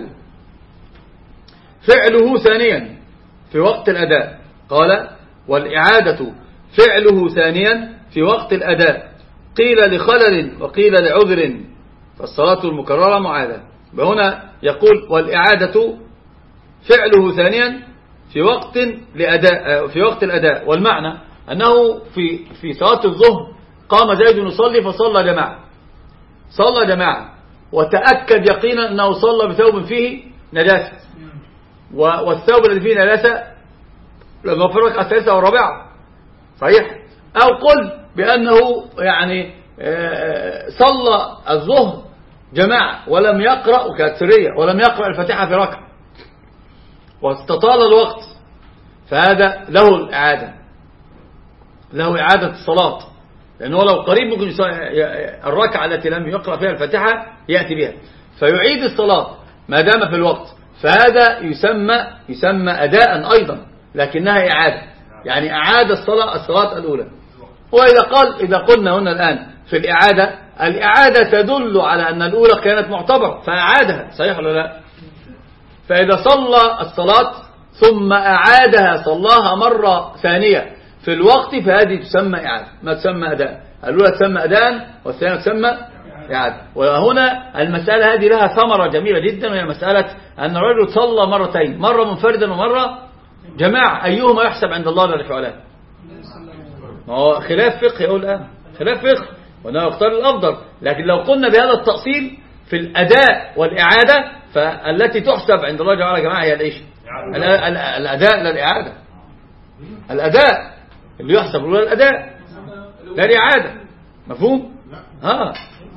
Speaker 1: فعله ثانيا في وقت الأداء. قال والإعادة فعله ثانيا في وقت الأداء، قيل لخلل وقيل لعذر، فالصلاة المكررة معادة. وهنا يقول والإعادة فعله ثانيا في وقت لأداء في وقت الأداء، والمعنى أنه في في صلاة الظهر قام زيد يصلي فصلى جماعة، صلى جماعة وتأكد يقينا أنه صلى بثوب فيه نجاسة، والثوب الذي فيه نجاسة لما في الركعة الثالثة والرابعة، صحيح؟ أو قل بأنه يعني صلى الظهر جماعة ولم يقرأ، وكانت سرية، ولم يقرأ الفاتحة في ركعة واستطال الوقت، فهذا له الإعادة، له إعادة الصلاة، لأنه لو قريب ممكن الركعة التي لم يقرأ فيها الفاتحة يأتي بها فيعيد الصلاة ما دام في الوقت، فهذا يسمى يسمى أداء أيضا، لكنها إعادة، يعني أعاد الصلاة الصلاة الأولى. وإذا قال إذا قلنا هنا الآن في الإعادة، الإعادة تدل على أن الأولى كانت معتبرة فأعادها، صحيح ولا لا؟ فإذا صلى الصلاة ثم أعادها صلاها مرة ثانية في الوقت فهذه تسمى إعادة، ما تسمى أداء. الأولى تسمى أداء والثانية تسمى إعادة. وهنا المسألة هذه لها ثمرة جميلة جدا، وهي مسألة أن الرجل صلى مرتين، مرة منفردا ومرة جماعة، أيهما يحسب عند الله جل وعلا؟ ما هو خلاف فقه، يقول الآن خلاف فقه وأنه يختار الأفضل. لكن لو قلنا بهذا التأصيل في الأداء والإعادة، فالتي تحسب عند الله جل وعلا جماعة هي الإيش؟ الأداء لا الإعادة. الأداء اللي يحسب هو الأداء لا الإعادة. مفهوم؟ ها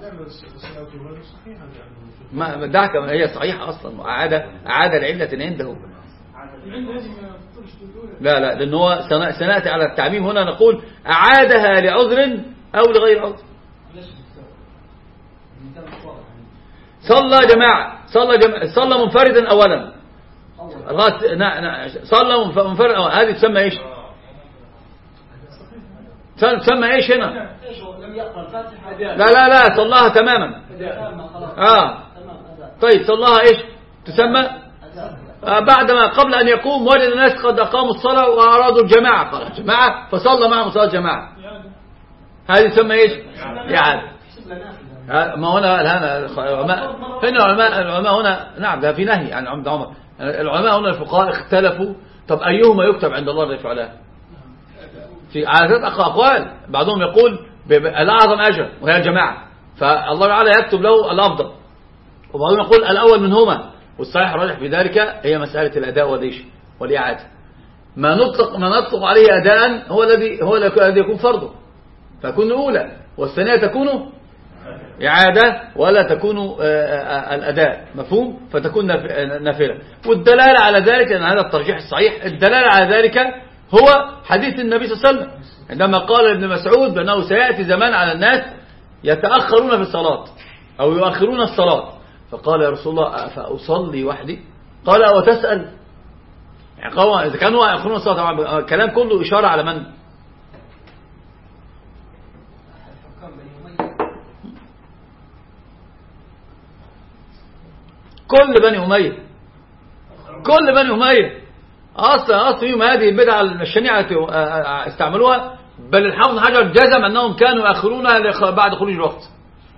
Speaker 1: ما دعك، هي صحيحة أصلا، وأعادة أعاد العلة عنده. لا لا لأن هو سنأتي على التعميم هنا، نقول أعادها لعذر أو لغير عذر. صلى جماعة، صلى جماعة، صلى منفردا أولا، صلى منفردا أولا، هذه تسمى إيش؟ تسمى إيش هنا؟ لا لا لا صلاها تماما. آه طيب صلاها إيش؟ تسمى بعدما قبل أن يقوم وجد الناس قد أقاموا الصلاة وأرادوا الجماعة، قال الجماعة فصلى معهم صلاة جماعة. هذه تسمى إيش؟ إعادة. ما هنا العلماء هنا العلماء العلماء هنا نعم ده في نهي عن عمد عمر. العلماء هنا الفقهاء اختلفوا طب أيهما يكتب عند الله جل وعلا؟ في عادات أقوال، بعضهم يقول الأعظم أجر وهي الجماعة فالله تعالى يكتب له الأفضل، وبعضهم يقول الأول منهما، والصحيح الراجح في ذلك هي مسألة الأداء والإيش والإعادة. ما نطلق ما نطلق عليه أداء هو الذي هو الذي يكون فرضه فيكون أولى، والثانية تكون إعادة ولا تكون الأداء، مفهوم؟ فتكون نافلة. والدلالة على ذلك أن هذا الترجيح الصحيح، الدلالة على ذلك هو حديث النبي صلى الله عليه وسلم عندما قال ابن مسعود بأنه سيأتي زمان على الناس يتأخرون في الصلاة أو يؤخرون الصلاة، فقال يا رسول الله فأصلي وحدي؟ قال أو تسأل؟ يعني قوة إذا كانوا يأخرون الصلاة طبعا الكلام كله إشارة على من؟ كل بني أمية، كل بني أمية أصلا أصلا فيهم هذه البدعة الشنيعة استعملوها، بل الحافظ بن حجر جزم أنهم كانوا يأخرونها بعد خروج الوقت.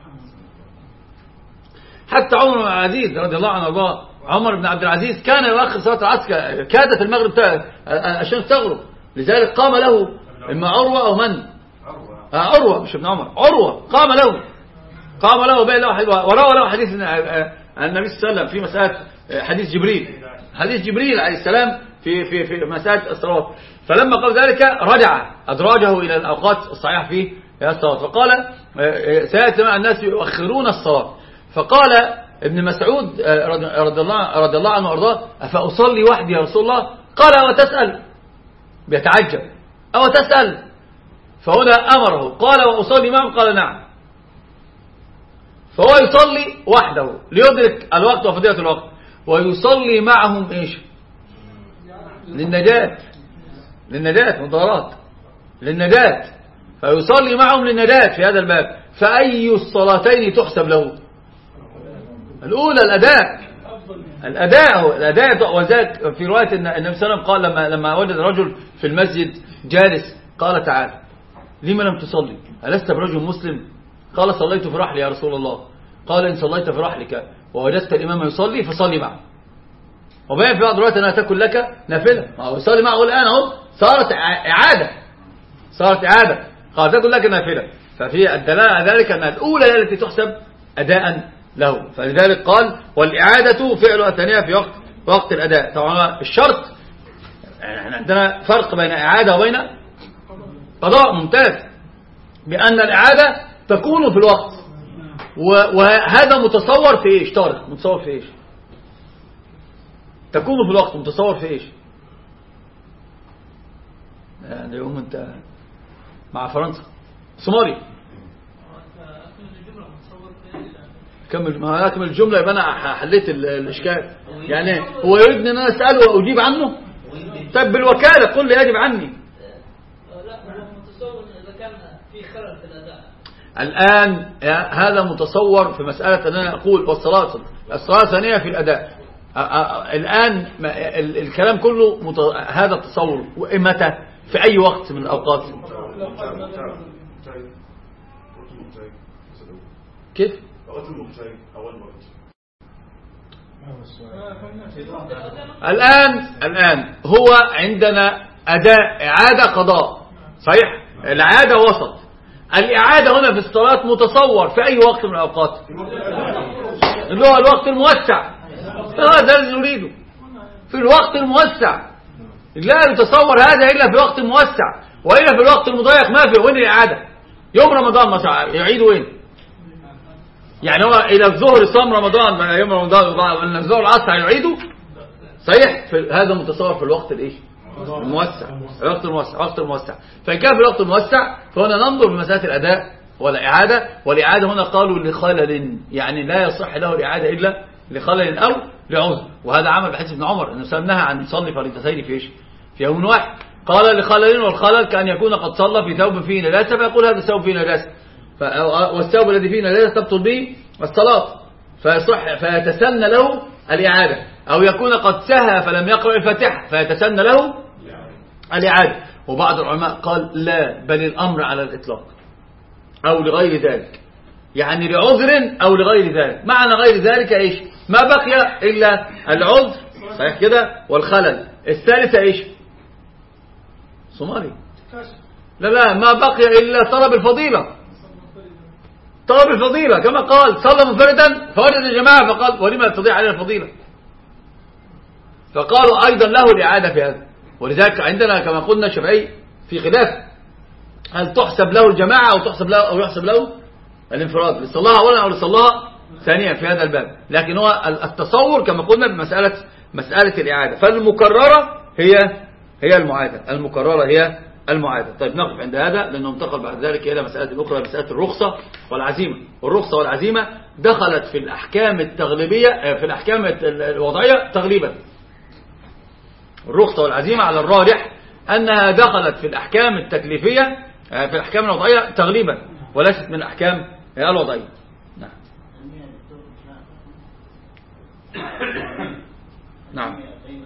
Speaker 1: حتى عمر بن عبد العزيز رضي الله عنه وارضاه، عمر بن عبد العزيز كان يؤخر صلاة العصر، كادت المغرب عشان تغرب، لذلك قام له إما عروة أو من؟ عروة مش ابن عمر، عروة قام له قام له بين له وروى له حديث النبي صلى الله عليه وسلم في مسألة حديث جبريل حديث جبريل عليه السلام في في في مسألة الصلاة. فلما قال ذلك رجع أدراجه إلى الأوقات الصحيحة في الصلاة، فقال سيأتي مع الناس يؤخرون الصلاة. فقال ابن مسعود رضي الله رضي الله عنه وارضاه أفأصلي وحدي يا رسول الله؟ قال أو تسأل؟ بيتعجب أو تسأل؟ فهنا أمره قال وأصلي معهم؟ قال نعم. فهو يصلي وحده ليدرك الوقت وفضيلة الوقت، ويصلي معهم إيش؟ للنجاة للنجاة مضارات للنجاة، فيصلي معهم للنجاة في هذا الباب. فأي الصلاتين تحسب له؟ الأولى الأداء الأداء هو الأداء. وذلك في رواية النبي صلى الله عليه وسلم قال لما لما وجد رجل في المسجد جالس قال تعال لما لم تصلي؟ ألست برجل مسلم؟ قال صليت في رحلي يا رسول الله. قال إن صليت في رحلك ووجدت الإمام يصلي فصلي معه. وبين في بعض الروايات أنها تكون لك نافلة، ما يصلي معه الآن أهو صارت إعادة صارت إعادة قال تكون لك نافلة. ففي الدلالة على ذلك أن الأولى هي التي تحسب أداء له، فلذلك قال والإعادة فعل الثانية في وقت وقت الأداء. طبعا الشرط يعني عندنا فرق بين إعادة وبين قضاء ممتاز، بأن الإعادة تكون في الوقت، وهذا متصور في إيش؟ طارق متصور في إيش؟ تكون في الوقت متصور في إيش؟ يعني يوم أنت مع فرنسا صومالي كمل ما اكمل الجمله يبقى انا حليت الاشكال. يعني هو يريدني ان انا اساله واجيب عنه؟ طب بالوكاله قل لي يجب عني.
Speaker 2: لا هو متصور اذا كان في خلل في الاداء.
Speaker 1: الان هذا متصور في مساله ان انا اقول والصلاه الصلاه ثانيه في الاداء. الان الكلام كله مت... هذا التصور ومتى في اي وقت من الاوقات. كيف الآن الآن هو عندنا أداء إعادة قضاء صحيح. الإعادة وسط، الإعادة هنا في الصلاة متصور في أي وقت من الأوقات اللي هو الوقت الموسع، هذا الذي نريده في الوقت الموسع. لا يتصور هذا إلا في وقت موسع، وإلا في الوقت المضيق ما في. وين الإعادة؟ يوم رمضان مثلا يعيد وين؟ يعني هو إلى الظهر صام رمضان يوم رمضان من الظهر العصر يعيده صحيح. في هذا متصور في الوقت الايش الموسع، الوقت الموسع وقت الموسع. فإن كان في الوقت الموسع فهنا ننظر بمسألة الأداء والإعادة. والإعادة هنا قالوا لخلل، يعني لا يصح له الإعادة إلا لخلل أو لعذر. وهذا عمل بحديث ابن عمر أنه سمناها عن يصلي فريضتين في إيش في يوم واحد. قال لخلل، والخلل كأن يكون قد صلى في ثوب فيه نجاسة فيقول هذا الثوب فيه نجاسة، والثوب الذي فيه نجاسة تبطل به الصلاة فيصح فيتسنى له الإعادة. أو يكون قد سهى فلم يقرأ الفاتحة فيتسنى له الإعادة. وبعض العلماء قال لا، بل الأمر على الإطلاق أو لغير ذلك، يعني لعذر أو لغير ذلك. معنى غير ذلك إيش؟ ما بقي إلا العذر، صحيح كده، والخلل. الثالثة إيش؟ صومالي. لا لا، ما بقي إلا طلب الفضيلة، طلب الفضيلة كما قال صلى منفردا فوجد الجماعة فقال ولما تضيع علينا الفضيلة، فقالوا أيضا له الإعادة في هذا. ولذلك عندنا كما قلنا الشافعي في خلاف هل تحسب له الجماعة أو تحسب له أو يحسب له الانفراد، اللي صلاها أولا أو اللي صلاها ثانيا في هذا الباب. لكن هو التصور كما قلنا بمسألة مسألة الإعادة، فالمكررة هي هي المعادة، المكررة هي المعادة. طيب نقف عند هذا لأنه انتقل بعد ذلك إلى مسألة أخرى، مسألة الرخصة والعزيمة. والرخصة والعزيمة دخلت في الأحكام التغليبية في الأحكام الوضعية تغليبا. الرخصة والعزيمة على الراجح أنها دخلت في الأحكام التكليفية في الأحكام الوضعية تغليبا وليست من الأحكام الوضعية. نعم نعم.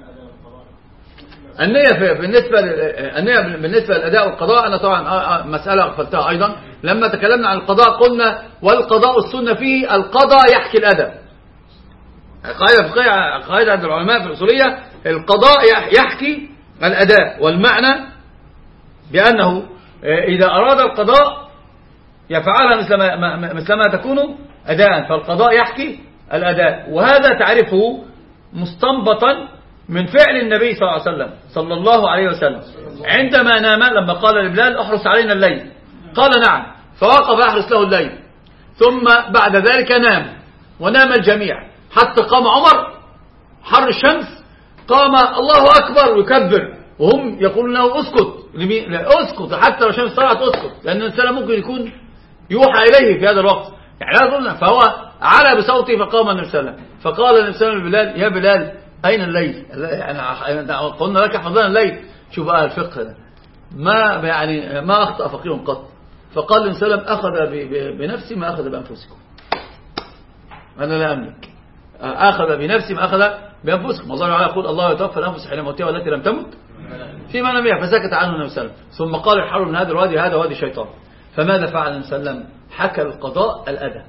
Speaker 1: النية بالنسبة النية بالنسبة للأداء والقضاء، أنا طبعا مسألة غفلتها أيضا. لما تكلمنا عن القضاء قلنا والقضاء السنة فيه القضاء يحكي الأداء. قاعدة فقهية، قاعدة عند العلماء في الأصولية، القضاء يحكي الأداء، والمعنى بأنه إذا أراد القضاء يفعلها مثل ما مثل ما تكون أداء، فالقضاء يحكي الأداء. وهذا تعرفه مستنبطا من فعل النبي صلى الله عليه وسلم صلى الله عليه وسلم عندما نام، لما قال لبلال احرس علينا الليل، قال نعم، فوقف يحرس له الليل، ثم بعد ذلك نام ونام الجميع حتى قام عمر حر الشمس، قام الله أكبر ويكبر وهم يقولون له اسكت، لا اسكت حتى لو الشمس طلعت اسكت، لأن الإنسان ممكن يكون يوحى إليه في هذا الوقت، يعني لا ظلنا. فهو على بصوته فقام النبي صلى الله عليه وسلم، فقال النبي صلى الله عليه وسلم لبلال يا بلال أين الليل؟ يعني قلنا لك حفظنا الليل. شوف بقى الفقه ده ما يعني ما أخطأ فقيه قط. فقال النبي صلى الله عليه وسلم أخذ بنفسي ما أخذ بأنفسكم، أنا لا أملك، أخذ بنفسي ما أخذ بأنفسكم. الله تعالى يقول الله يتوفى الأنفس حين موتها والتي لم تمت في منامها، فسكت عنه النبي صلى الله عليه وسلم. ثم قال الحر من هذا الوادي هذا وادي الشيطان. فماذا فعل النبي صلى الله عليه وسلم؟ حكى القضاء الأداء،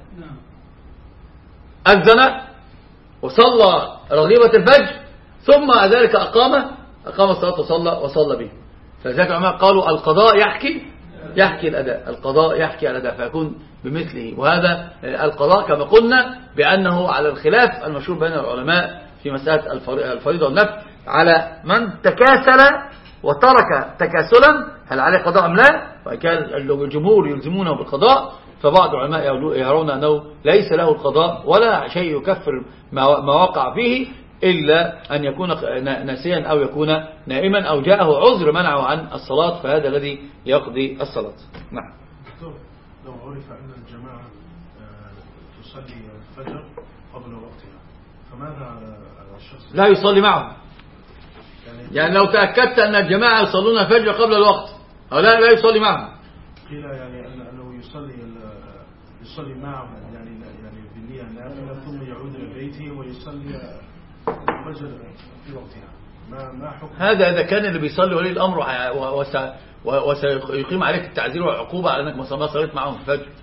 Speaker 1: أذن وصلى رغيبة الفجر، ثم ذلك أقام أقام الصلاة وصلى وصلى به. فذلك العلماء قالوا القضاء يحكي يحكي الأداء، القضاء يحكي الأداء فيكون بمثله. وهذا القضاء كما قلنا بأنه على الخلاف المشهور بين العلماء في مسألة الفريضة والنفل، على من تكاسل وترك تكاسلا هل عليه قضاء أم لا، وكان الجمهور يلزمونه بالقضاء. فبعض العلماء يرون أنه ليس له القضاء ولا شيء يكفر ما وقع فيه إلا أن يكون ناسيا أو يكون نائما أو جاءه عذر منعه عن الصلاة، فهذا الذي يقضي الصلاة. نعم.
Speaker 5: لو عرف أن الجماعة تصلي الفجر قبل وقتها فماذا على الشخص؟
Speaker 1: لا يصلي معهم، يعني لو تأكدت أن الجماعة يصلون الفجر قبل الوقت أو لا لا يصلي معهم.
Speaker 5: قيل يعني أنه يصلي يصلي معهم يعني يعني بالنية نافلة ثم يعود إلى بيته ويصلي الفجر في وقتها. ما ما حكم
Speaker 1: هذا إذا كان اللي بيصلي ولي الأمر وسيقيم عليك التعزير والعقوبة على أنك ما صليت معهم في الفجر.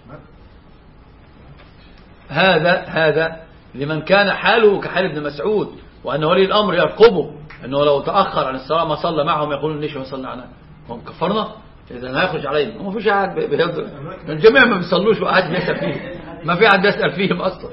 Speaker 1: هذا هذا لمن كان حاله كحال ابن مسعود، وأن ولي الأمر يرقبه أنه لو تأخر عن الصلاة ما صلى معهم يقولون ليش ما صلى معنا، هم كفرنا إذا هيخرج علينا. ما فيش أحد بيهزر، الجميع ما بيصلوش وقاعد بيسأل فيهم، ما في أحد بيسأل فيهم أصلا.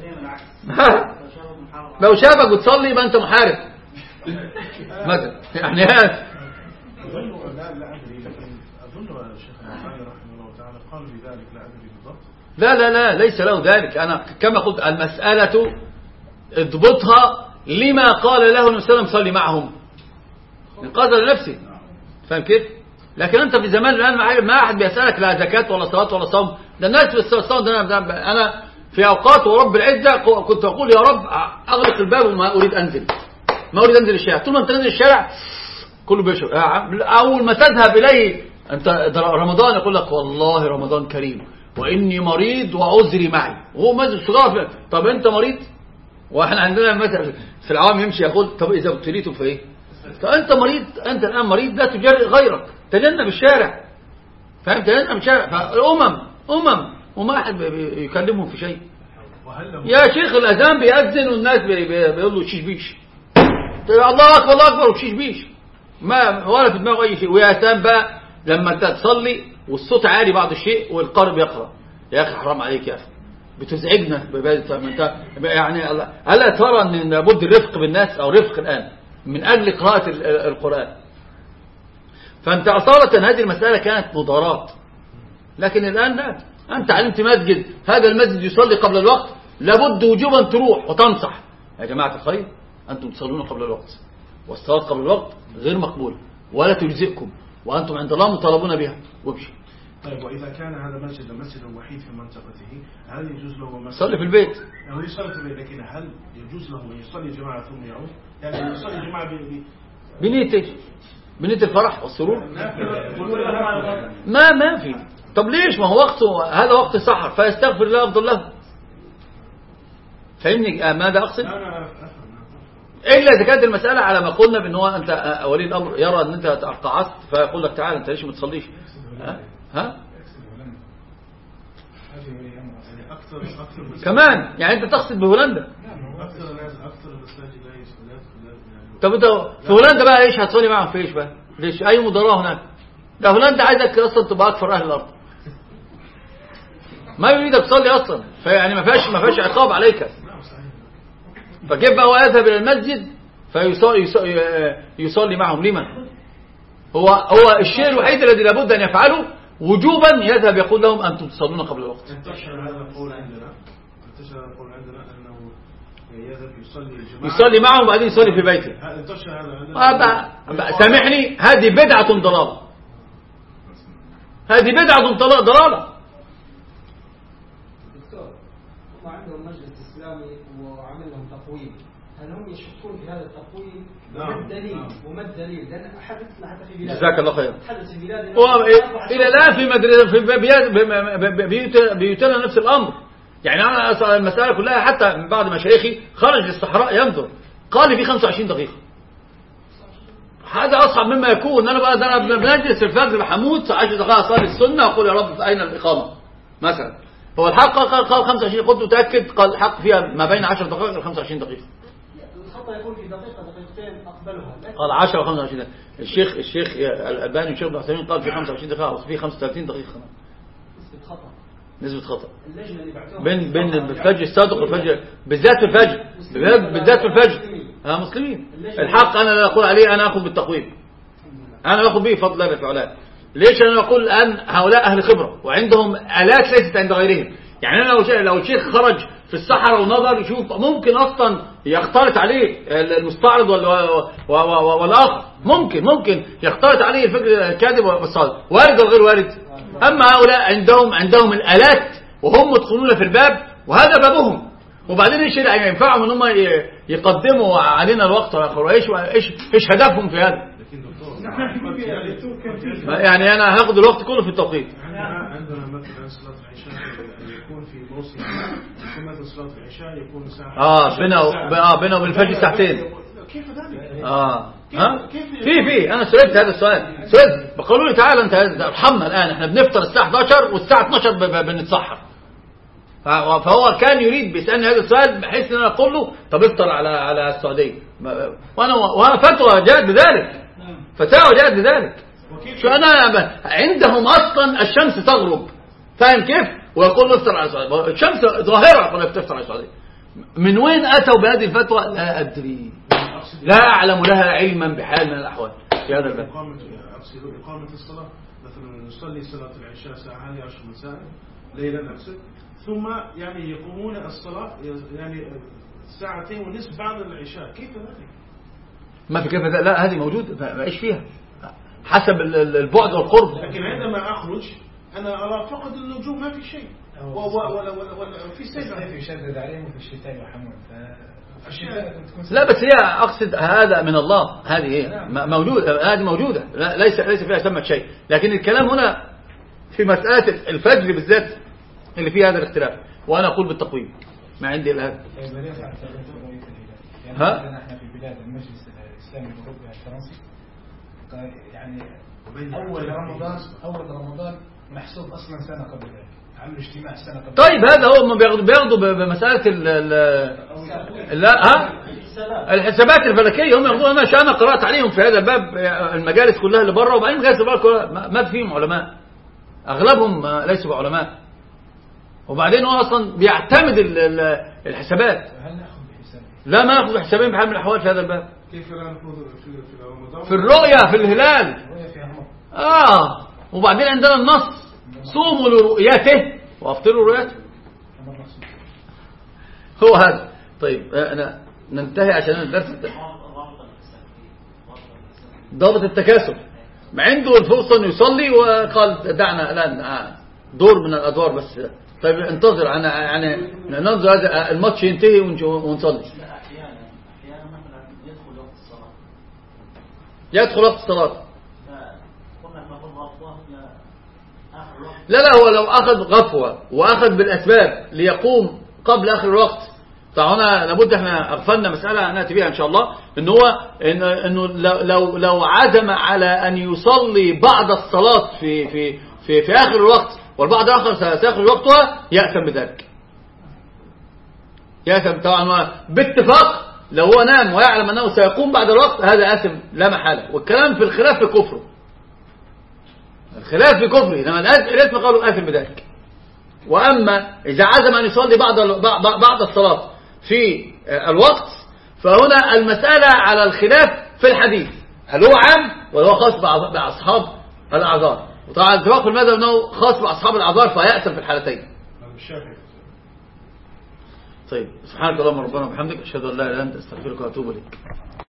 Speaker 1: لو شافك بتصلي يبقى أنت محارب مثلا، يعني هذا
Speaker 5: أظن لا لا أدري، لكن أظن الشيخ البخاري رحمه الله تعالى قال بذلك لا أدري بالضبط.
Speaker 1: لا لا لا ليس له ذلك. أنا كما قلت المسألة اضبطها لما قال له النبي صلى الله عليه وسلم صلي معهم، قال لنفسي، فاهم كيف؟ لكن أنت في زمان الآن ما أحد بيسألك لا زكاة ولا صلاة ولا صوم، ده الناس في الصوم ده. أنا في أوقات ورب العزة كنت أقول يا رب أغلق الباب وما أريد أنزل، ما أريد أنزل الشارع. طول ما أنت نزل الشارع كله بيشرب. أول ما تذهب إليه أنت رمضان يقول لك والله رمضان كريم وإني مريض وعذري معي، وهو مسجد صغار. طب أنت مريض واحنا عندنا مثلا في العوام يمشي يقول طب اذا ابتليتم في ايه؟ طب انت مريض، انت الان مريض، لا تجرئ غيرك، تجنب الشارع، فاهم؟ تجنب الشارع. فالامم امم وما احد يكلمهم في شيء. يا شيخ الاذان بيأذن والناس بيقول له شيش بيش، الله اكبر الله اكبر وشيش بيش، ما ولا في دماغه اي شيء. ويا سلام بقى لما انت تصلي والصوت عالي بعض الشيء والقارئ بيقرا، يا اخي حرام عليك يا اخي، بتزعجنا انت يعني. الا ترى ان لابد الرفق بالناس او رفق الان من اجل قراءه القران؟ فانت اصاله هذه المساله كانت مضارات، لكن الان لا. انت علمت مسجد، هذا المسجد يصلي قبل الوقت، لابد وجوبا تروح وتنصح يا جماعه الخير انتم تصلون قبل الوقت، والصلاه قبل الوقت غير مقبوله ولا تجزئكم، وانتم عند الله مطالبون بها، وامشي.
Speaker 5: طيب وإذا كان هذا مسجد المسجد الوحيد في منطقته، هل يجوز له مسجد
Speaker 1: يصلي في البيت؟
Speaker 5: هو يصلي في البيت، لكن هل يجوز له أن يصلي جماعة ثم يعود؟ يعني يصلي جماعة ب...
Speaker 1: بنية بنية الفرح والسرور؟ ما ما في. طب ليش؟ ما هو وقته هذا وقت سحر، فيستغفر الله أفضل له. فاهمني ماذا أقصد؟ إلا إذا كانت المسألة على ما قلنا بأن هو أنت ولي الأمر يرى أن أنت تقاعدت فيقول لك تعال أنت ليش ما تصليش؟ ها؟ ها؟
Speaker 5: أكثر أكثر
Speaker 1: كمان يعني أنت تقصد بهولندا؟
Speaker 5: أكثر الناس أكثر المساجد لا يصلي.
Speaker 1: طب أنت في هولندا بقى إيش هتصلي معهم في إيش بقى؟ ليش أي مضاراة هناك؟ ده هولندا عايزك أصلا تبقى أكثر أهل الأرض، ما يريدك تصلي أصلا، فيعني ما فيهاش ما فيهاش عقاب عليك. فكيف بقى هو يذهب إلى المسجد فيصلي يصلي معهم؟ لمن؟ هو هو الشيء الوحيد الذي لابد أن يفعله وجوبا يذهب يقول لهم أنتم تصلون قبل الوقت.
Speaker 5: انتشر هذا القول عندنا انتشر القول عندنا أنه يذهب يصلي الجماعة
Speaker 1: يصلي معهم وبعدين يصلي في بيته.
Speaker 5: انتشر هذا عندنا.
Speaker 1: سامحني هذه بدعة ضلالة، هذه بدعة ضلالة.
Speaker 3: دكتور هم عندهم مجلس إسلامي وعمل لهم تقويم، هل هم يشكون في هذا التقويم؟ وما الدليل؟ وما الدليل؟ لأن حدث حتى في بلاد
Speaker 1: جزاك الله خير.
Speaker 3: حدث في بلاد
Speaker 1: إلى الآن في مدرسة في بيوت بيوتنا نفس الأمر. يعني أنا المسألة كلها حتى من بعض مشايخي خرج للصحراء ينظر، قال لي في خمسة وعشرين دقيقة. هذا أصعب مما يكون. أنا بقى أنا بنجلس الفجر بحمود عشر دقائق أصلي السنة وأقول يا رب أين الإقامة مثلا. هو الحق قال قال خمسة وعشرين، قلت متأكد قال الحق فيها ما بين عشر دقائق و خمسة وعشرين دقيقة.
Speaker 3: الخطأ يكون في دقيقة دقيقتين أقبلها.
Speaker 1: قال عشرة و خمسة وعشرين دقيقة. الشيخ الشيخ الألباني والشيخ ابن عثيمين قال في خمسة وعشرين دقيقة وفي خمسة وثلاثين دقيقة.
Speaker 3: نسبة خطأ.
Speaker 1: نسبة خطأ.
Speaker 3: اللجنة اللي بعتوها
Speaker 1: بين بين الفجر الصادق والفجر، بالذات في الفجر، بالذات في الفجر. ها مسلمين. الحق أنا لا أقول عليه أنا أخذ بالتقويم، أنا أخذ به فضل الله تعالى. ليش أنا أقول الآن هؤلاء أهل خبرة وعندهم آلات ليست عند غيرهم. يعني أنا لو لو الشيخ خرج في الصحراء ونظر يشوف ممكن أصلا يختلط عليه المستعرض والآخر، ممكن ممكن يختلط عليه الفكر الكاذب والصادق، وارد وغير وارد. أما هؤلاء عندهم عندهم الآلات وهم مدخلون في الباب وهذا بابهم. وبعدين ايش اللي ينفعهم ان هم يقدموا علينا الوقت والاخر؟ ايش ايش ايش هدفهم في هذا؟ يعني انا هاخد الوقت كله في التوقيت.
Speaker 5: عندنا مثلا صلاه العشاء يكون في موسم، يكون مثلا صلاه العشاء يكون ساعه
Speaker 1: اه بينه اه بينه وبين الفجر ساعتين.
Speaker 5: كيف ذلك؟
Speaker 1: اه ها في في انا سئلت هذا السؤال، سئلت بقولوا لي تعال انت ارحمنا الان احنا بنفطر الساعه احداشر والساعه اتناشر بنتسحر. فهو كان يريد بيسالني هذا السؤال بحيث ان انا اقول له طب افطر على على السعوديه، وانا وانا فتوى جاءت بذلك، فتاوى جاءت بذلك. شو انا عندهم اصلا الشمس تغرب، فاهم كيف؟ ويقول افطر على السعوديه، الشمس ظاهره يقول تفطر على السعوديه. من وين اتوا بهذه الفتوى؟ لا ادري، لا اعلم لها علما بحال من الاحوال في هذا الباب.
Speaker 5: اقصد اقامه الصلاه، مثلا نصلي صلاه العشاء الساعه الحادية عشر مساء ليلا نقصد، ثم يعني يقومون الصلاة يعني ساعتين ونصف بعد العشاء، كيف ذلك؟
Speaker 1: ما في كيف ذلك، لا هذه موجودة معيش فيها حسب البعد والقرب.
Speaker 5: لكن عندما أخرج أنا أرى فقط النجوم ما في شيء، ولا ولا في سيف
Speaker 2: يشدد عليهم في الشتاء يحمون.
Speaker 1: لا بس هي أقصد هذا من الله، هذه هي موجودة، هذه موجودة، لا ليس ليس فيها ثمة شيء. لكن الكلام هنا في مسألة الفجر بالذات اللي فيه هذا الاختلاف، وأنا أقول بالتقويم. ما عندي الآن.
Speaker 6: يعني
Speaker 1: ها؟
Speaker 6: مثلا احنا في بلاد المجلس الاسلامي الاوروبي الفرنسي يعني اول رمضان اول رمضان محسوب اصلا سنه قبل ذلك، عملوا اجتماع سنه قبل.
Speaker 1: طيب هذا هو ما بياخدوا بياخدوا بمساله ال ال لا ها الحسابات الفلكيه هم ياخدوها. ماشي، انا قرات عليهم في هذا الباب المجالس كلها اللي بره، وبعدين المجالس اللي بره ما فيهم علماء، اغلبهم ليسوا بعلماء، وبعدين هو اصلا بيعتمد الحسابات.
Speaker 6: هل ناخذ بحساب؟
Speaker 1: لا، ما ناخذ بحسابين بحال من الاحوال في هذا الباب.
Speaker 5: كيف لا ناخذ في في رمضان؟
Speaker 1: في الرؤيا، في الهلال.
Speaker 6: الرؤيا فيها مر.
Speaker 1: اه وبعدين عندنا النص صوموا لرؤيته وافطروا رؤيته. هو هذا. طيب انا ننتهي عشان الدرس. ضابط التكاسل ما عنده الفرصه انه يصلي وقال دعنا الان دور من الادوار بس. طيب انتظر انا يعني ننظر هذا الماتش ينتهي ونصلي.
Speaker 2: احيانا احيانا مثلا يدخل وقت الصلاه
Speaker 1: يدخل وقت الصلاه.
Speaker 2: قلنا ناخذ غفوه لاخر الوقت.
Speaker 1: لا لا هو لو اخذ غفوه واخذ بالاسباب ليقوم قبل اخر الوقت. طبعا لابد احنا اغفلنا مساله ناتي بها ان شاء الله، ان هو إن انه لو لو عزم على ان يصلي بعض الصلاه في في في في اخر الوقت والبعض الاخر سيأخذ وقتها يأثم بذلك. يأثم طبعا باتفاق. لو هو نام ويعلم انه سيقوم بعد الوقت هذا آثم لا محاله، والكلام في الخلاف في كفره. الخلاف في كفره، لما الاسم قالوا آثم بذلك. واما اذا عزم ان يصلي بعض بعض الصلاه في الوقت فهنا المساله على الخلاف في الحديث، هل هو عام ولا هو خاص باصحاب الاعذار. وطبعا اتفاق في المذهب انه خاص باصحاب الاعذار فيأثم في الحالتين. طيب سبحانك اللهم ربنا وبحمدك اشهد ان لا اله الا انت استغفرك واتوب اليك.